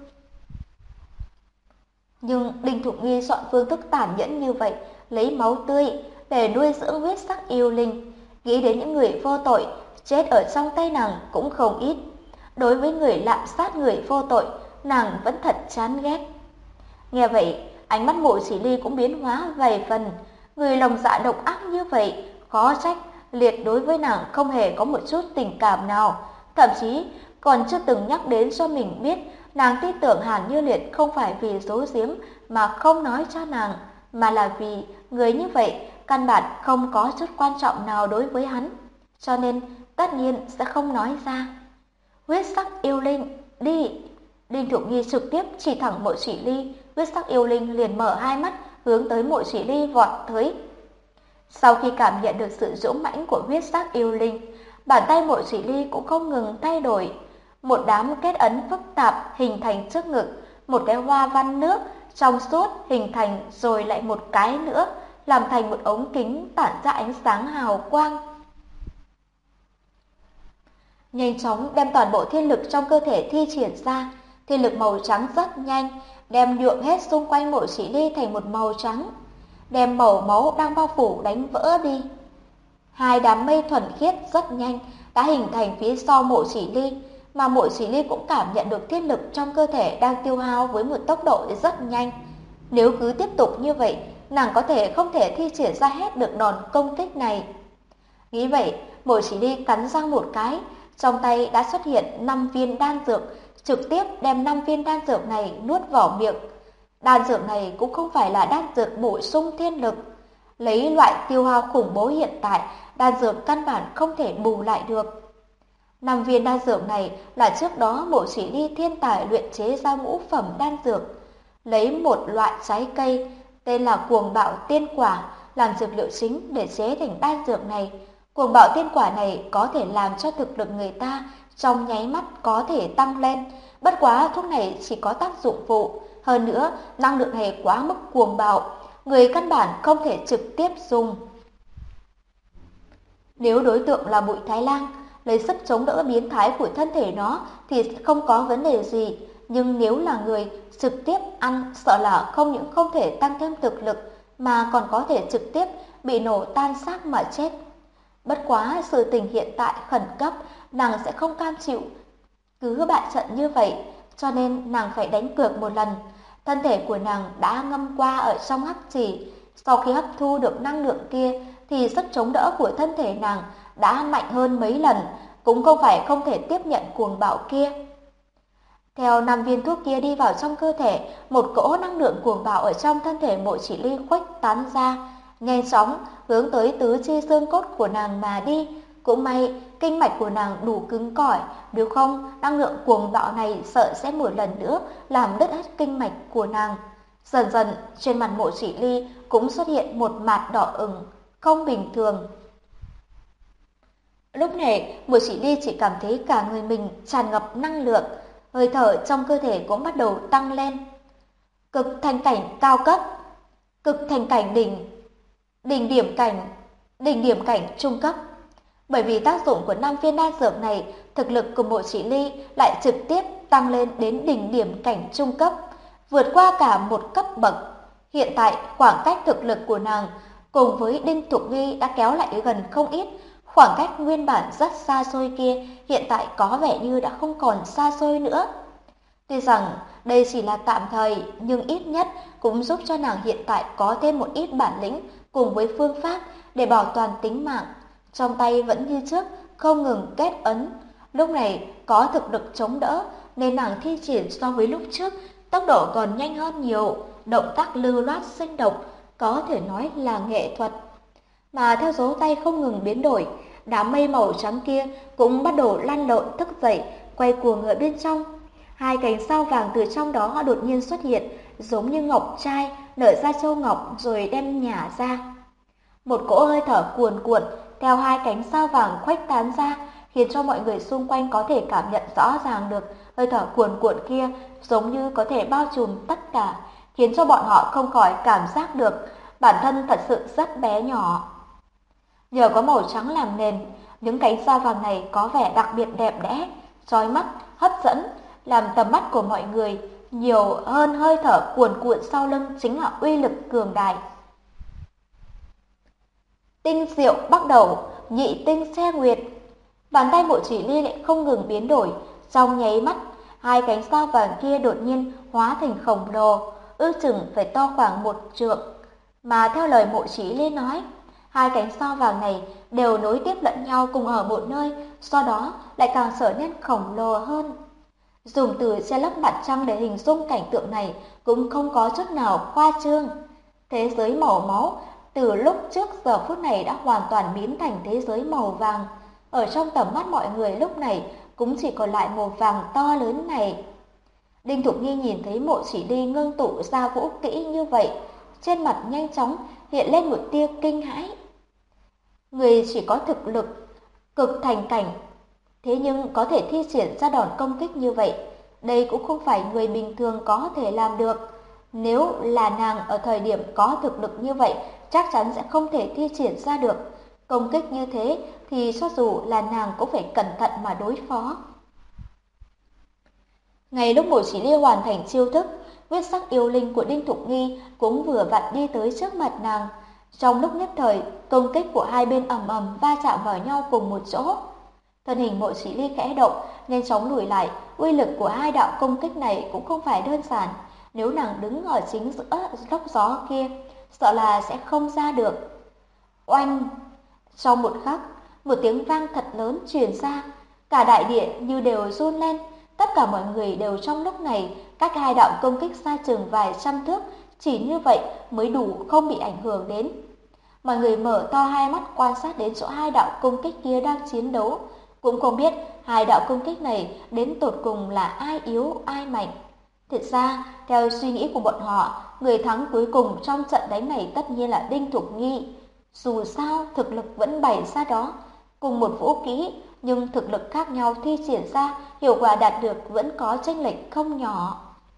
[SPEAKER 2] Nhưng Đinh Thục Nghi chọn phương thức tàn nhẫn như vậy, lấy máu tươi để nuôi dưỡng huyết sắc yêu linh. Nghĩ đến những người vô tội chết ở trong tay nàng cũng không ít. Đối với người lạm sát người vô tội, nàng vẫn thật chán ghét. Nghe vậy, ánh mắt Mộ Chỉ Ly cũng biến hóa vài phần. Người lòng dạ độc ác như vậy, khó trách Liệt đối với nàng không hề có một chút tình cảm nào. Thậm chí còn chưa từng nhắc đến cho mình biết nàng tin tưởng Hàn Như Liệt không phải vì giấu giếm mà không nói cho nàng, mà là vì người như vậy căn bản không có chút quan trọng nào đối với hắn, cho nên tất nhiên sẽ không nói ra. Huyết sắc yêu linh, đi! Đinh Thục Nghi trực tiếp chỉ thẳng Mộ Chỉ Ly, huyết sắc yêu linh liền mở hai mắt hướng tới Mộ Chỉ Ly vọt tới. Sau khi cảm nhận được sự dũng mãnh của huyết sắc yêu linh, bàn tay Mộ Chỉ Ly cũng không ngừng thay đổi. Một đám kết ấn phức tạp hình thành trước ngực, một cái hoa văn nước trong suốt hình thành rồi lại một cái nữa, làm thành một ống kính tản ra ánh sáng hào quang. Nhanh chóng đem toàn bộ thiên lực trong cơ thể thi triển ra, thiên lực màu trắng rất nhanh, đem nhuộm hết xung quanh Mộ Chỉ Ly thành một màu trắng, đem màu máu đang bao phủ đánh vỡ đi. Hai đám mây thuần khiết rất nhanh đã hình thành phía sau Mộ Chỉ Ly, mà Mộ Chỉ Ly cũng cảm nhận được thiên lực trong cơ thể đang tiêu hao với một tốc độ rất nhanh. Nếu cứ tiếp tục như vậy, nàng có thể không thể thi triển ra hết được đòn công kích này. Nghĩ vậy, Mộ Chỉ Ly cắn răng một cái, trong tay đã xuất hiện 5 viên đan dược, trực tiếp đem 5 viên đan dược này nuốt vào miệng. Đan dược này cũng không phải là đan dược bổ sung thiên lực. Lấy loại tiêu hao khủng bố hiện tại, đan dược căn bản không thể bù lại được. 5 viên đan dược này là trước đó Mộ Chỉ Ly thiên tài luyện chế ra ngũ phẩm đan dược. Lấy một loại trái cây tên là Cuồng Bạo Tiên Quả làm dược liệu chính để chế thành đan dược này. Cuồng Bạo Tiên Quả này có thể làm cho thực lực người ta trong nháy mắt có thể tăng lên. Bất quá thuốc này chỉ có tác dụng phụ. Hơn nữa, năng lượng này quá mức cuồng bạo, người căn bản không thể trực tiếp dùng. Nếu đối tượng là Bụi Thái Lang, lấy sức chống đỡ biến thái của thân thể nó thì không có vấn đề gì. Nhưng nếu là người trực tiếp ăn, sợ là không những không thể tăng thêm thực lực, mà còn có thể trực tiếp bị nổ tan xác mà chết. Bất quá sự tình hiện tại khẩn cấp, nàng sẽ không cam chịu cứ bại trận như vậy, cho nên nàng phải đánh cược một lần. Thân thể của nàng đã ngâm qua ở trong hắc trì, sau khi hấp thu được năng lượng kia thì sức chống đỡ của thân thể nàng đã mạnh hơn mấy lần, cũng không phải không thể tiếp nhận cuồng bạo kia. Theo 5 viên thuốc kia đi vào trong cơ thể, một cỗ năng lượng cuồng bạo ở trong thân thể Mộ Chỉ Ly khuếch tán ra, nhanh chóng hướng tới tứ chi xương cốt của nàng mà đi. Cũng may kinh mạch của nàng đủ cứng cỏi, nếu không năng lượng cuồng bạo này sợ sẽ một lần nữa làm đứt hết kinh mạch của nàng. Dần dần trên mặt Mộ Chỉ Ly cũng xuất hiện một mạt đỏ ửng không bình thường. Lúc này Mộ Chỉ Ly chỉ cảm thấy cả người mình tràn ngập năng lượng, hơi thở trong cơ thể cũng bắt đầu tăng lên. Cực thành cảnh cao cấp, cực thành cảnh đỉnh điểm cảnh trung cấp. Bởi vì tác dụng của 5 viên đan dược này, thực lực của Mộ Chỉ Ly lại trực tiếp tăng lên đến đỉnh điểm cảnh trung cấp, vượt qua cả một cấp bậc. Hiện tại khoảng cách thực lực của nàng cùng với Đinh Thục Nghi đã kéo lại gần không ít. Khoảng cách nguyên bản rất xa xôi kia hiện tại có vẻ như đã không còn xa xôi nữa. Tuy rằng đây chỉ là tạm thời, nhưng ít nhất cũng giúp cho nàng hiện tại có thêm một ít bản lĩnh cùng với phương pháp để bảo toàn tính mạng. Trong tay vẫn như trước, không ngừng kết ấn. Lúc này có thực lực chống đỡ nên nàng thi triển so với lúc trước tốc độ còn nhanh hơn nhiều, động tác lưu loát sinh động, có thể nói là nghệ thuật. Mà theo dấu tay không ngừng biến đổi, đám mây màu trắng kia cũng bắt đầu lăn lộn thức dậy, quay cuồng ở bên trong. Hai cánh sao vàng từ trong đó đột nhiên xuất hiện, giống như ngọc trai nở ra châu ngọc rồi đem nhả ra. Một cỗ hơi thở cuồn cuộn theo hai cánh sao vàng khuếch tán ra, khiến cho mọi người xung quanh có thể cảm nhận rõ ràng được hơi thở cuồn cuộn kia giống như có thể bao trùm tất cả, khiến cho bọn họ không khỏi cảm giác được bản thân thật sự rất bé nhỏ. Nhờ có màu trắng làm nền, những cánh sao vàng này có vẻ đặc biệt đẹp đẽ, chói mắt, hấp dẫn, làm tầm mắt của mọi người nhiều hơn hơi thở cuồn cuộn sau lưng chính là uy lực cường đại. Tinh diệu bắt đầu, nhị tinh xe nguyệt. Bàn tay Mộ Chỉ Ly lại không ngừng biến đổi, trong nháy mắt, hai cánh sao vàng kia đột nhiên hóa thành khổng lồ, ước chừng phải to khoảng 1 trượng. Mà theo lời Mộ Chỉ Ly nói, hai cánh sao vàng này đều nối tiếp lẫn nhau cùng ở một nơi, do đó lại càng trở nên khổng lồ hơn. Dùng từ che lấp mặt trăng để hình dung cảnh tượng này cũng không có chút nào khoa trương. Thế giới màu máu từ lúc trước giờ phút này đã hoàn toàn biến thành thế giới màu vàng. Ở trong tầm mắt mọi người lúc này cũng chỉ còn lại màu vàng to lớn này. Đinh Thục Nghi nhìn thấy Mộ Chỉ Ly ngưng tụ ra vũ kỹ như vậy, trên mặt nhanh chóng hiện lên một tia kinh hãi. Người chỉ có thực lực cực thành cảnh, thế nhưng có thể thi triển ra đòn công kích như vậy, đây cũng không phải người bình thường có thể làm được. Nếu là nàng ở thời điểm có thực lực như vậy, chắc chắn sẽ không thể thi triển ra được. Công kích như thế thì cho dù là nàng cũng phải cẩn thận mà đối phó. Ngay lúc Mộ Chỉ Ly hoàn thành chiêu thức, huyết sắc yêu linh của Đinh Thục Nghi cũng vừa vặn đi tới trước mặt nàng. Trong lúc nhất thời, công kích của hai bên ầm ầm va chạm vào nhau cùng một chỗ. Thân hình Mộ Chỉ Ly khẽ động, nhanh chóng lùi lại, uy lực của hai đạo công kích này cũng không phải đơn giản. Nếu nàng đứng ở chính giữa lốc gió kia, sợ là sẽ không ra được. Oanh! Trong một khắc, một tiếng vang thật lớn truyền ra, cả đại địa như đều run lên. Tất cả mọi người đều trong lúc này cách hai đạo công kích xa chừng vài trăm thước, chỉ như vậy mới đủ không bị ảnh hưởng đến. Mọi người mở to hai mắt quan sát đến chỗ hai đạo công kích kia đang chiến đấu, cũng không biết hai đạo công kích này đến tột cùng là ai yếu ai mạnh. Thật ra, theo suy nghĩ của bọn họ, người thắng cuối cùng trong trận đánh này tất nhiên là Đinh Thục Nghi. Dù sao, thực lực vẫn bày ra đó, cùng một vũ kỹ, nhưng thực lực khác nhau thi triển ra, hiệu quả đạt được vẫn có chênh lệch không nhỏ.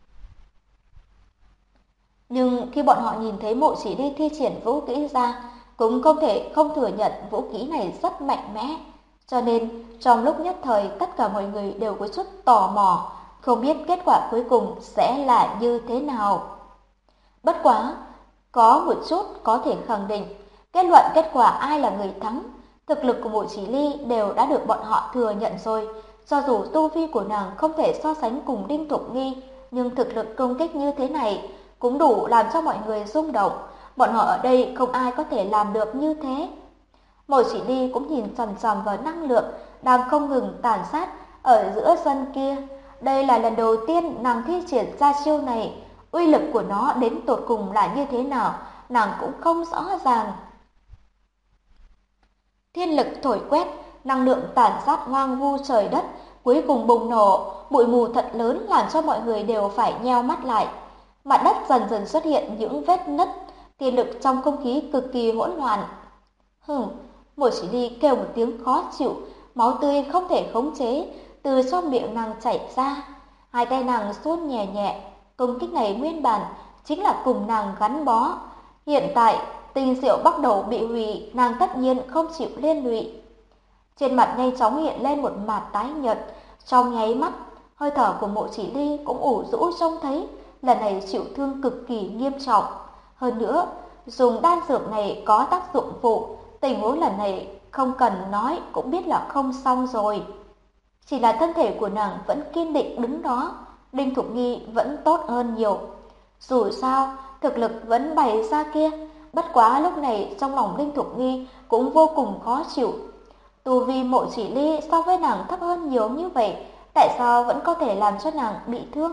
[SPEAKER 2] Nhưng khi bọn họ nhìn thấy Mộ Chỉ Ly thi triển vũ kỹ ra, cũng không thể không thừa nhận vũ kỹ này rất mạnh mẽ. Cho nên, trong lúc nhất thời, tất cả mọi người đều có chút tò mò, không biết kết quả cuối cùng sẽ là như thế nào. Bất quá, có một chút có thể khẳng định, kết luận kết quả ai là người thắng, thực lực của Mộ Chỉ Ly đều đã được bọn họ thừa nhận rồi. Cho dù tu vi của nàng không thể so sánh cùng Đinh Thục Nghi, nhưng thực lực công kích như thế này cũng đủ làm cho mọi người rung động. Bọn họ ở đây không ai có thể làm được như thế. Mộ Chỉ Ly cũng nhìn chằm chằm vào năng lượng đang không ngừng tàn sát ở giữa sân kia. Đây là lần đầu tiên nàng thi triển ra chiêu này, uy lực của nó đến tột cùng là như thế nào, nàng cũng không rõ ràng. Thiên lực thổi quét, năng lượng tàn sát hoang vu trời đất, cuối cùng bùng nổ, bụi mù thật lớn làm cho mọi người đều phải nheo mắt lại. Mặt đất dần dần xuất hiện những vết nứt, thiên lực trong không khí cực kỳ hỗn loạn. Mộ Chỉ Ly kêu một tiếng khó chịu, máu tươi không thể khống chế từ trong miệng nàng chảy ra. Hai tay nàng run nhẹ nhẹ, công kích này nguyên bản chính là cùng nàng gắn bó. Hiện tại, tình diệu bắt đầu bị hủy, nàng tất nhiên không chịu liên lụy. Trên mặt nhanh chóng hiện lên một mạt tái nhợt, trong nháy mắt, hơi thở của Mộ Chỉ Ly cũng ủ rũ trông thấy, lần này chịu thương cực kỳ nghiêm trọng. Hơn nữa, dùng đan dược này có tác dụng phụ, tình huống lần này không cần nói cũng biết là không xong rồi. Chỉ là thân thể của nàng vẫn kiên định đứng đó, Đinh Thục Nghi vẫn tốt hơn nhiều. Dù sao, thực lực vẫn bày ra kia, bất quá lúc này trong lòng Đinh Thục Nghi cũng vô cùng khó chịu. Tu vi Mộ Chỉ Ly so với nàng thấp hơn nhiều như vậy, tại sao vẫn có thể làm cho nàng bị thương?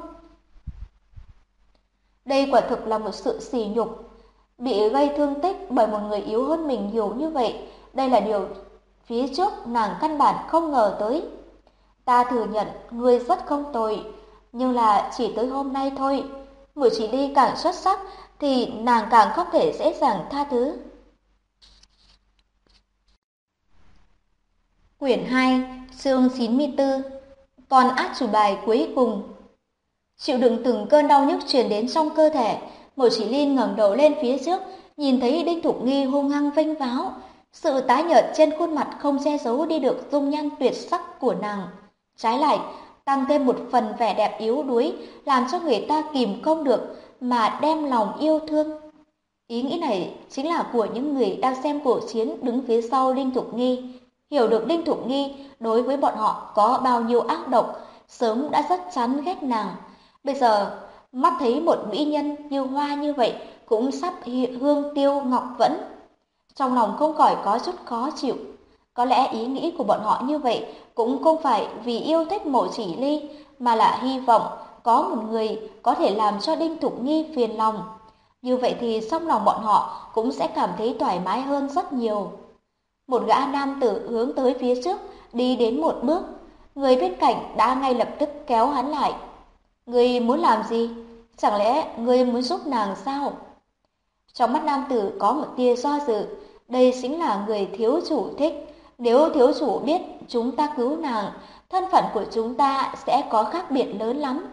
[SPEAKER 2] Đây quả thực là một sự sỉ nhục. Bị gây thương tích bởi một người yếu hơn mình nhiều như vậy, đây là điều phía trước nàng căn bản không ngờ tới. Ta thừa nhận ngươi rất không tồi, nhưng là chỉ tới hôm nay thôi. Mộ Chỉ Ly càng xuất sắc thì nàng càng không thể dễ dàng tha thứ. Quyển 2, chương 94. Còn át chủ bài cuối cùng. Chịu đựng từng cơn đau nhức truyền đến trong cơ thể, Mộ Chỉ Linh ngẩng đầu lên phía trước, nhìn thấy Đinh Thục Nghi hung hăng vênh váo. Sự tái nhợt trên khuôn mặt không che giấu đi được dung nhan tuyệt sắc của nàng. Trái lại, tăng thêm một phần vẻ đẹp yếu đuối, làm cho người ta kìm không được mà đem lòng yêu thương. Ý nghĩ này chính là của những người đang xem cuộc chiến đứng phía sau Đinh Thục Nghi. Hiểu được Đinh Thục Nghi đối với bọn họ có bao nhiêu ác độc, sớm đã rất chán ghét nàng. Bây giờ, mắt thấy một mỹ nhân như hoa như vậy cũng sắp hương tiêu ngọc vẫn. Trong lòng không khỏi có chút khó chịu. Có lẽ ý nghĩ của bọn họ như vậy cũng không phải vì yêu thích Mộ Chỉ Ly, mà là hy vọng có một người có thể làm cho Đinh Thục Nghi phiền lòng. Như vậy thì trong lòng bọn họ cũng sẽ cảm thấy thoải mái hơn rất nhiều. Một gã nam tử hướng tới phía trước, đi đến một bước. Người bên cạnh đã ngay lập tức kéo hắn lại. Ngươi muốn làm gì? Chẳng lẽ ngươi muốn giúp nàng sao? Trong mắt nam tử có một tia do dự. Đây chính là người thiếu chủ thích. Nếu thiếu chủ biết chúng ta cứu nàng, thân phận của chúng ta sẽ có khác biệt lớn lắm.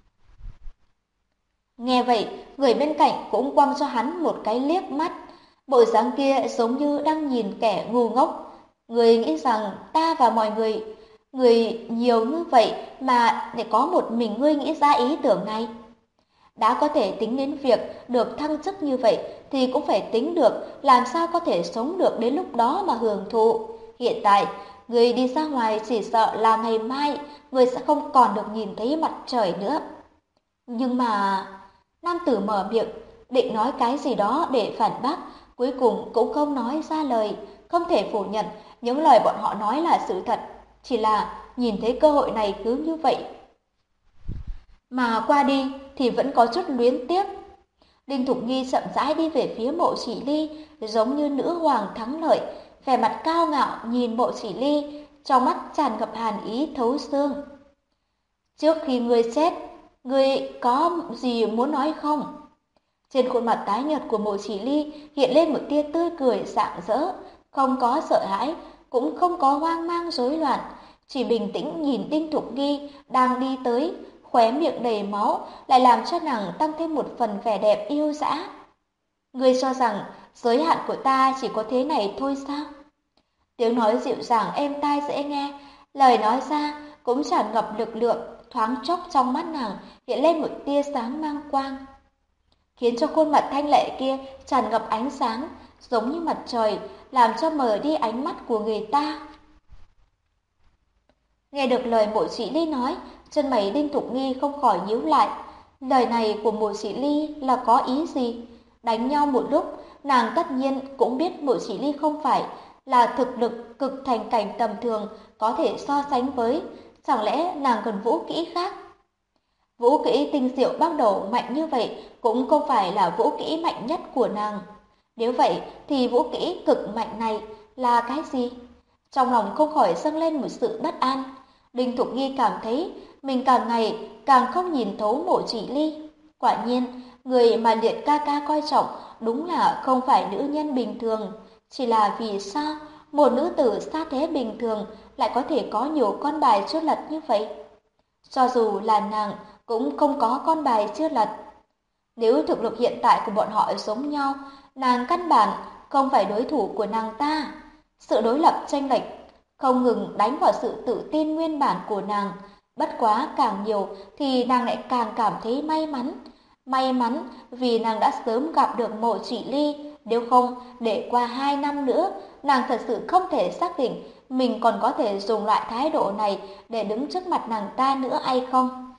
[SPEAKER 2] Nghe vậy, người bên cạnh cũng quăng cho hắn một cái liếc mắt. Bộ dáng kia giống như đang nhìn kẻ ngu ngốc. Người nghĩ rằng ta và mọi người nhiều như vậy mà để có một mình ngươi nghĩ ra ý tưởng này. Đã có thể tính đến việc được thăng chức như vậy thì cũng phải tính được làm sao có thể sống được đến lúc đó mà hưởng thụ. Hiện tại, người đi ra ngoài chỉ sợ là ngày mai người sẽ không còn được nhìn thấy mặt trời nữa. Nhưng mà... Nam tử mở miệng, định nói cái gì đó để phản bác, cuối cùng cũng không nói ra lời, không thể phủ nhận những lời bọn họ nói là sự thật, chỉ là nhìn thấy cơ hội này cứ như vậy. Mà qua đi thì vẫn có chút luyến tiếc. Đinh Thục Nghi chậm rãi đi về phía Mộ Chỉ Ly, giống như nữ hoàng thắng lợi, vẻ mặt cao ngạo nhìn Mộ Chỉ Ly, trong mắt tràn ngập hàn ý thấu xương. Trước khi ngươi chết, ngươi có gì muốn nói không? Trên khuôn mặt tái nhợt của Mộ Chỉ Ly hiện lên một tia tươi cười rạng rỡ, không có sợ hãi, cũng không có hoang mang rối loạn, chỉ bình tĩnh nhìn Đinh Thục Nghi đang đi tới, khóe miệng đầy máu, lại làm cho nàng tăng thêm một phần vẻ đẹp yêu dã. Ngươi cho rằng giới hạn của ta chỉ có thế này thôi sao? Tiếng nói dịu dàng êm tai dễ nghe, lời nói ra cũng tràn ngập lực lượng, thoáng chốc trong mắt nàng hiện lên một tia sáng mang quang, khiến cho khuôn mặt thanh lệ kia tràn ngập ánh sáng, giống như mặt trời, làm cho mờ đi ánh mắt của người ta. Nghe được lời Mộ Chỉ Ly nói, chân mày Đinh Thục Nghi không khỏi nhíu lại. Lời này của Mộ Chỉ Ly là có ý gì? Đánh nhau một lúc, nàng tất nhiên cũng biết Mộ Chỉ Ly không phải là thực lực cực thành cảnh tầm thường có thể so sánh với, chẳng lẽ nàng cần vũ kỹ khác? Vũ kỹ tinh diệu bắt đầu mạnh như vậy cũng không phải là vũ kỹ mạnh nhất của nàng. Nếu vậy thì vũ kỹ cực mạnh này là cái gì? Trong lòng không khỏi dâng lên một sự bất an. Đinh Thục Nghi cảm thấy mình càng ngày càng không nhìn thấu Mộ Chỉ Ly. Quả nhiên, người mà Liệt ca ca coi trọng đúng là không phải nữ nhân bình thường. Chỉ là vì sao một nữ tử xa thế bình thường lại có thể có nhiều con bài chưa lật như vậy? Cho dù là nàng cũng không có con bài chưa lật. Nếu thực lực hiện tại của bọn họ giống nhau, nàng căn bản không phải đối thủ của nàng ta. Sự đối lập chênh lệch không ngừng đánh vào sự tự tin nguyên bản của nàng. Bất quá càng nhiều thì nàng lại càng cảm thấy may mắn. May mắn vì nàng đã sớm gặp được Mộ Chỉ Ly. Nếu không, để qua 2 năm nữa, nàng thật sự không thể xác định mình còn có thể dùng loại thái độ này để đứng trước mặt nàng ta nữa hay không.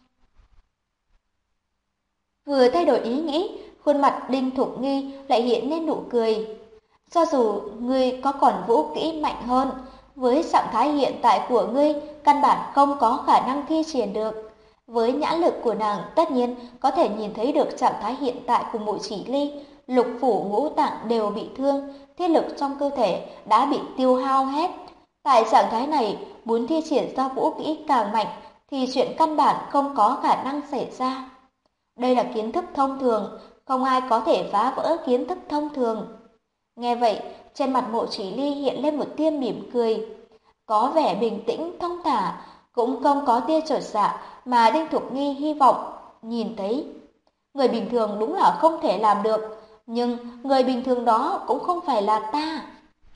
[SPEAKER 2] Vừa thay đổi ý nghĩ, khuôn mặt Đinh Thục Nghi lại hiện lên nụ cười. Cho dù ngươi có còn vũ kỹ mạnh hơn, với trạng thái hiện tại của ngươi căn bản không có khả năng thi triển được. Với nhãn lực của nàng tất nhiên có thể nhìn thấy được trạng thái hiện tại của Mộ Chỉ Ly, lục phủ ngũ tạng đều bị thương, thiết lực trong cơ thể đã bị tiêu hao hết. Tại trạng thái này, muốn thi triển ra vũ kỹ càng mạnh thì chuyện căn bản không có khả năng xảy ra. Đây là kiến thức thông thường, không ai có thể phá vỡ kiến thức thông thường. Nghe vậy, trên mặt Mộ Chỉ Ly hiện lên một tia mỉm cười. có vẻ bình tĩnh, thong thả, cũng không có tia chột dạ mà Đinh Thục Nghi hy vọng nhìn thấy. Người bình thường đúng là không thể làm được, nhưng người bình thường đó cũng không phải là ta.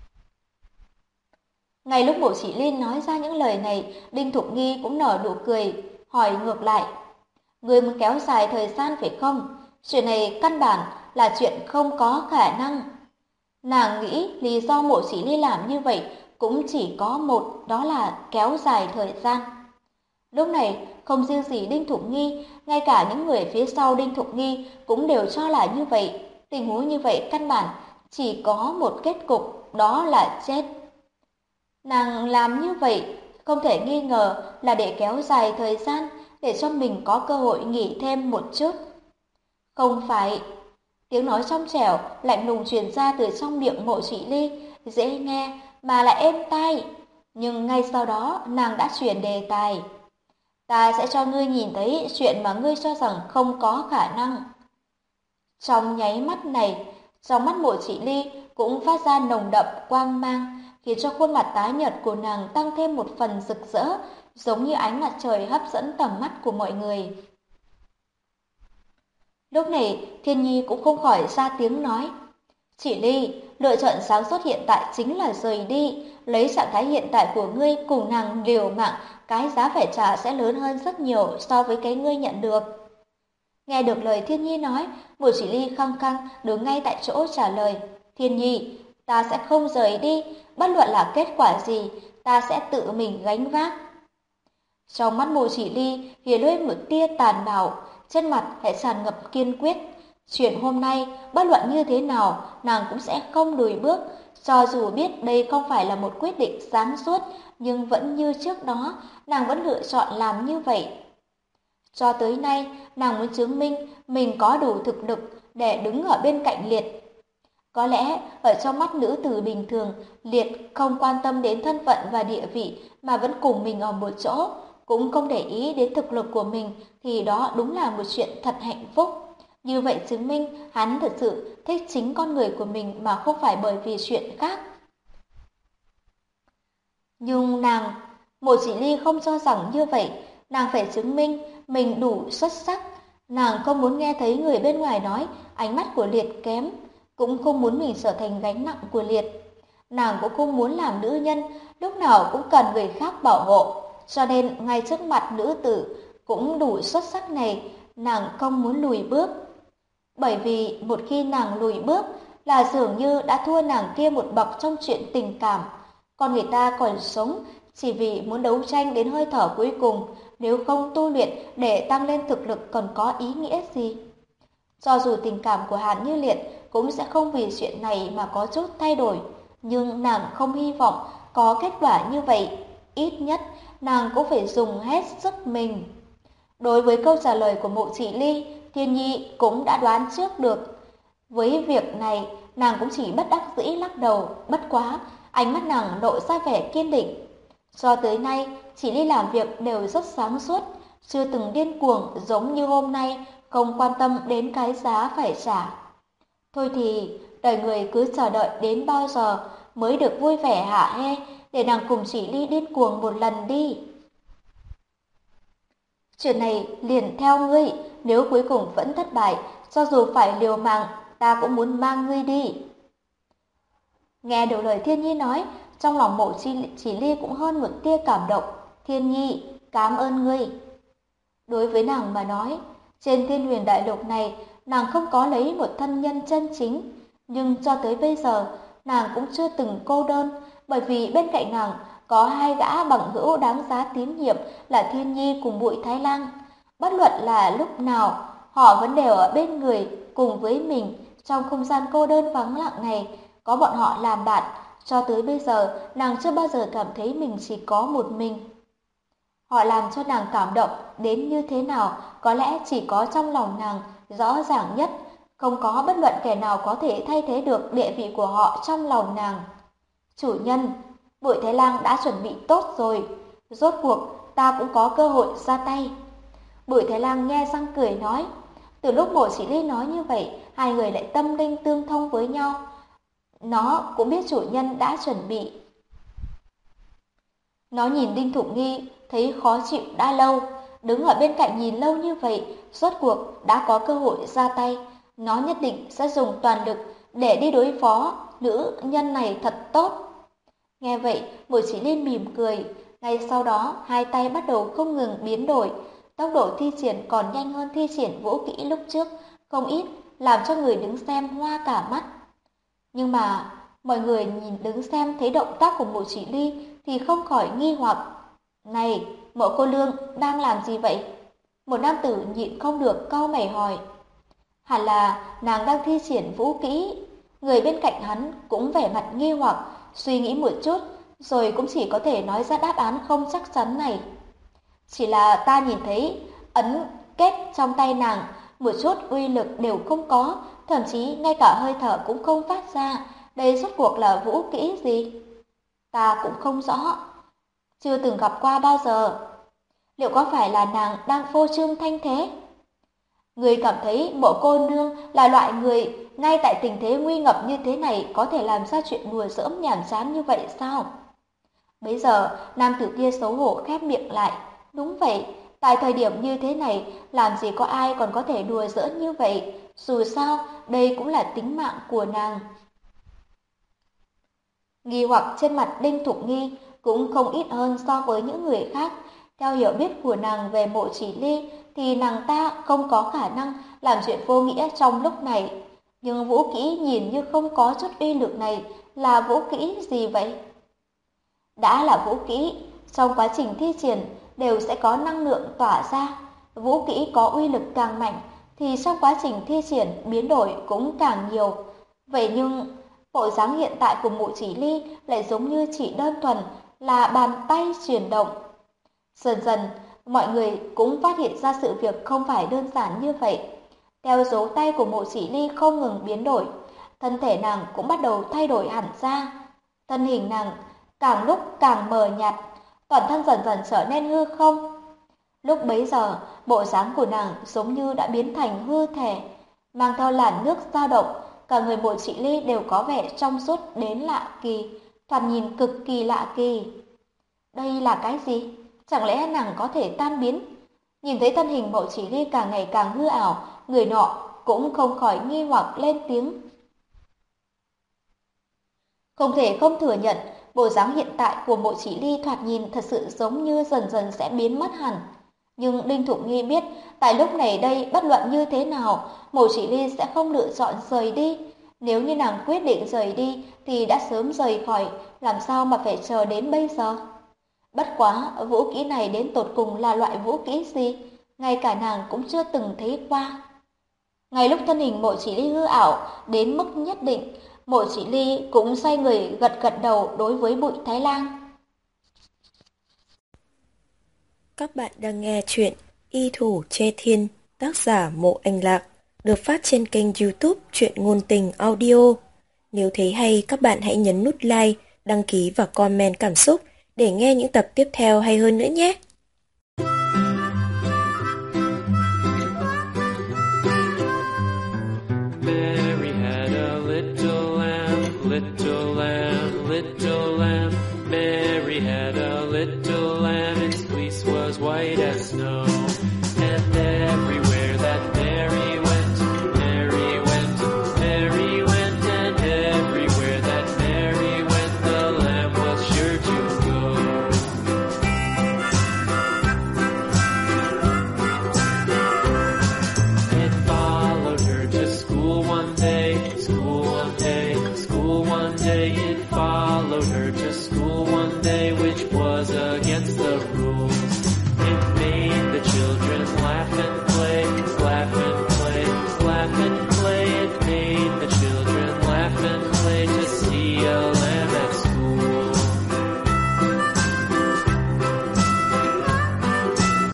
[SPEAKER 2] Ngay lúc Mộ Chỉ Liên nói ra những lời này, Đinh Thục Nghi cũng nở nụ cười, hỏi ngược lại. Người muốn kéo dài thời gian phải không? Chuyện này căn bản là chuyện không có khả năng. Nàng nghĩ lý do Mộ Chỉ Ly làm như vậy cũng chỉ có một, đó là kéo dài thời gian. Lúc này, không riêng gì Đinh Thục Nghi, ngay cả những người phía sau Đinh Thục Nghi cũng đều cho là như vậy. Tình huống như vậy căn bản chỉ có một kết cục, đó là chết. Nàng làm như vậy không thể nghi ngờ là để kéo dài thời gian, để cho mình có cơ hội nghỉ thêm một chút. Không phải. Tiếng nói trong trẻo, lạnh lùng truyền ra từ trong miệng Mộ Chỉ Ly, dễ nghe mà lại êm tai. Nhưng ngay sau đó nàng đã chuyển đề tài. Ta sẽ cho ngươi nhìn thấy chuyện mà ngươi cho rằng không có khả năng. Trong nháy mắt này, trong mắt Mộ Chỉ Ly cũng phát ra nồng đậm quang mang, khiến cho khuôn mặt tái nhợt của nàng tăng thêm một phần rực rỡ, giống như ánh mặt trời hấp dẫn tầm mắt của mọi người. Lúc này, Thiên Nhi cũng không khỏi ra tiếng nói. Chỉ Ly, lựa chọn sáng suốt hiện tại chính là rời đi, lấy trạng thái hiện tại của ngươi cùng nàng liều mạng, cái giá phải trả sẽ lớn hơn rất nhiều so với cái ngươi nhận được. Nghe được lời Thiên Nhi nói, Bùi Chỉ Ly khăng khăng đứng ngay tại chỗ trả lời. Thiên Nhi, ta sẽ không rời đi, bất luận là kết quả gì, ta sẽ tự mình gánh vác. Trong mắt Bùi Chỉ Ly hiện lên một tia tàn bạo, trên mặt lại tràn ngập kiên quyết. Chuyện hôm nay, bất luận như thế nào, nàng cũng sẽ không lùi bước, cho dù biết đây không phải là một quyết định sáng suốt, nhưng vẫn như trước đó, nàng vẫn lựa chọn làm như vậy. Cho tới nay, nàng muốn chứng minh mình có đủ thực lực để đứng ở bên cạnh Liệt. Có lẽ, ở trong mắt nữ tử bình thường, Liệt không quan tâm đến thân phận và địa vị mà vẫn cùng mình ở một chỗ, cũng không để ý đến thực lực của mình, thì đó đúng là một chuyện thật hạnh phúc. Như vậy chứng minh hắn thật sự thích chính con người của mình mà không phải bởi vì chuyện khác. Nhưng nàng, Mộ Chỉ Ly không cho rằng như vậy, nàng phải chứng minh mình đủ xuất sắc. Nàng không muốn nghe thấy người bên ngoài nói ánh mắt của Liệt kém, cũng không muốn mình trở thành gánh nặng của Liệt. Nàng cũng không muốn làm nữ nhân, lúc nào cũng cần người khác bảo hộ, cho nên ngay trước mặt nữ tử cũng đủ xuất sắc này, nàng không muốn lùi bước. Bởi vì một khi nàng lùi bước là dường như đã thua nàng kia một bậc trong chuyện tình cảm, còn người ta còn sống chỉ vì muốn đấu tranh đến hơi thở cuối cùng, nếu không tu luyện để tăng lên thực lực còn có ý nghĩa gì? Cho dù tình cảm của Hàn Như Liệt cũng sẽ không vì chuyện này mà có chút thay đổi, nhưng nàng không hy vọng có kết quả như vậy, ít nhất nàng cũng phải dùng hết sức mình. Đối với câu trả lời của Mộ Chỉ Ly, Thiên Nhi cũng đã đoán trước được. Với việc này, nàng cũng chỉ bất đắc dĩ lắc đầu, bất quá, ánh mắt nàng lộ ra vẻ kiên định. Cho tới nay, Chỉ Ly làm việc đều rất sáng suốt, chưa từng điên cuồng giống như hôm nay, không quan tâm đến cái giá phải trả. Thôi thì, đời người cứ chờ đợi đến bao giờ mới được vui vẻ hả hê, để nàng cùng Chỉ Ly điên cuồng một lần đi. Chuyện này liền theo ngươi, nếu cuối cùng vẫn thất bại, cho dù phải liều mạng, ta cũng muốn mang ngươi đi. Nghe được lời Thiên Nhi nói, trong lòng Mộ Chỉ Ly cũng hơn một tia cảm động. Thiên Nhi, cảm ơn ngươi. Đối với nàng mà nói, trên Thiên Huyền Đại Lục này, nàng không có lấy một thân nhân chân chính, nhưng cho tới bây giờ, nàng cũng chưa từng cô đơn, bởi vì bên cạnh nàng có hai gã bằng hữu đáng giá tín nhiệm là Thiên Nhi cùng Bụi Thái Lang. Bất luận là lúc nào, họ vẫn đều ở bên người cùng với mình trong không gian cô đơn vắng lặng này, có bọn họ làm bạn. Cho tới bây giờ, nàng chưa bao giờ cảm thấy mình chỉ có một mình. Họ làm cho nàng cảm động đến như thế nào, có lẽ chỉ có trong lòng nàng rõ ràng nhất, không có bất luận kẻ nào có thể thay thế được địa vị của họ trong lòng nàng. Chủ nhân, Bụi Thái Lang đã chuẩn bị tốt rồi, rốt cuộc ta cũng có cơ hội ra tay. Bụi Thái Lang nghe răng cười nói. Từ lúc Mộ Chỉ Ly nói như vậy, hai người lại tâm linh tương thông với nhau. Nó cũng biết chủ nhân đã chuẩn bị. Nó nhìn Đinh Thục Nghi, thấy khó chịu đã lâu, đứng ở bên cạnh nhìn lâu như vậy, rốt cuộc đã có cơ hội ra tay. Nó nhất định sẽ dùng toàn lực để đi đối phó nữ nhân này thật tốt. Nghe vậy, Mộ Chỉ Ly mỉm cười, ngay sau đó hai tay bắt đầu không ngừng biến đổi, tốc độ thi triển còn nhanh hơn thi triển vũ kỹ lúc trước, không ít, làm cho người đứng xem hoa cả mắt. Nhưng mà, mọi người nhìn đứng xem thấy động tác của Mộ Chỉ Ly thì không khỏi nghi hoặc. Này, Mộ cô nương đang làm gì vậy? Một nam tử nhịn không được cau mày hỏi. Hẳn là nàng đang thi triển vũ kỹ. Người bên cạnh hắn cũng vẻ mặt nghi hoặc, suy nghĩ một chút, rồi cũng chỉ có thể nói ra đáp án không chắc chắn này. Chỉ là ta nhìn thấy ấn kết trong tay nàng, một chút uy lực đều không có, thậm chí ngay cả hơi thở cũng không phát ra. Đây rốt cuộc là vũ kỹ gì? Ta cũng không rõ, chưa từng gặp qua bao giờ. Liệu có phải là nàng đang phô trương thanh thế? Người cảm thấy Mộ cô nương là loại người ngay tại tình thế nguy ngập như thế này có thể làm ra chuyện đùa giỡn nhảm chán như vậy sao? Bấy giờ, nam tử kia xấu hổ khép miệng lại. Đúng vậy, tại thời điểm như thế này, làm gì có ai còn có thể đùa giỡn như vậy, dù sao, đây cũng là tính mạng của nàng. Nghi hoặc trên mặt Đinh Thục Nghi cũng không ít hơn so với những người khác. Theo hiểu biết của nàng về Mộ Chỉ Ly thì nàng ta không có khả năng làm chuyện vô nghĩa trong lúc này. Nhưng vũ kỹ nhìn như không có chút uy lực này là vũ kỹ gì vậy? Đã là vũ kỹ, trong quá trình thi triển đều sẽ có năng lượng tỏa ra. Vũ kỹ có uy lực càng mạnh thì trong quá trình thi triển biến đổi cũng càng nhiều. Vậy nhưng bộ dáng hiện tại của Mộ Chỉ Ly lại giống như chỉ đơn thuần là bàn tay chuyển động. Dần dần, mọi người cũng phát hiện ra sự việc không phải đơn giản như vậy. Theo dấu tay của Mộ Chỉ Ly không ngừng biến đổi, thân thể nàng cũng bắt đầu thay đổi hẳn ra. Thân hình nàng càng lúc càng mờ nhạt, toàn thân dần dần trở nên hư không. Lúc bấy giờ, bộ dáng của nàng giống như đã biến thành hư thể, mang theo làn nước dao động, cả người Mộ Chỉ Ly đều có vẻ trong suốt đến lạ kỳ, thoạt nhìn cực kỳ lạ kỳ. Đây là cái gì? Chẳng lẽ nàng có thể tan biến? Nhìn thấy thân hình Mộ Chỉ Ly càng ngày càng hư ảo, người nọ cũng không khỏi nghi hoặc lên tiếng. Không thể không thừa nhận, bộ dáng hiện tại của Mộ Chỉ Ly thoạt nhìn thật sự giống như dần dần sẽ biến mất hẳn. Nhưng Đinh Thục Nghi biết, tại lúc này đây bất luận như thế nào, Mộ Chỉ Ly sẽ không lựa chọn rời đi. Nếu như nàng quyết định rời đi thì đã sớm rời khỏi, làm sao mà phải chờ đến bây giờ? Bất quá, vũ kỹ này đến tột cùng là loại vũ kỹ gì? Ngay cả nàng cũng chưa từng thấy qua. Ngay lúc thân hình Mộ Chỉ Ly hư ảo đến mức nhất định, Mộ Chỉ Ly cũng xoay người gật gật đầu đối với Bụi Thái Lang.
[SPEAKER 1] Các bạn đang nghe chuyện Y Thủ Che Thiên, tác giả Mộ Anh Lạc, được phát trên kênh YouTube Truyện Ngôn Tình Audio. Nếu thấy hay, các bạn hãy nhấn nút like, đăng ký và comment cảm xúc để nghe những tập tiếp theo hay hơn nữa nhé.
[SPEAKER 3] Mary had a little lamb, little lamb, little lamb. Mary had a little lamb, its fleece was white as snow.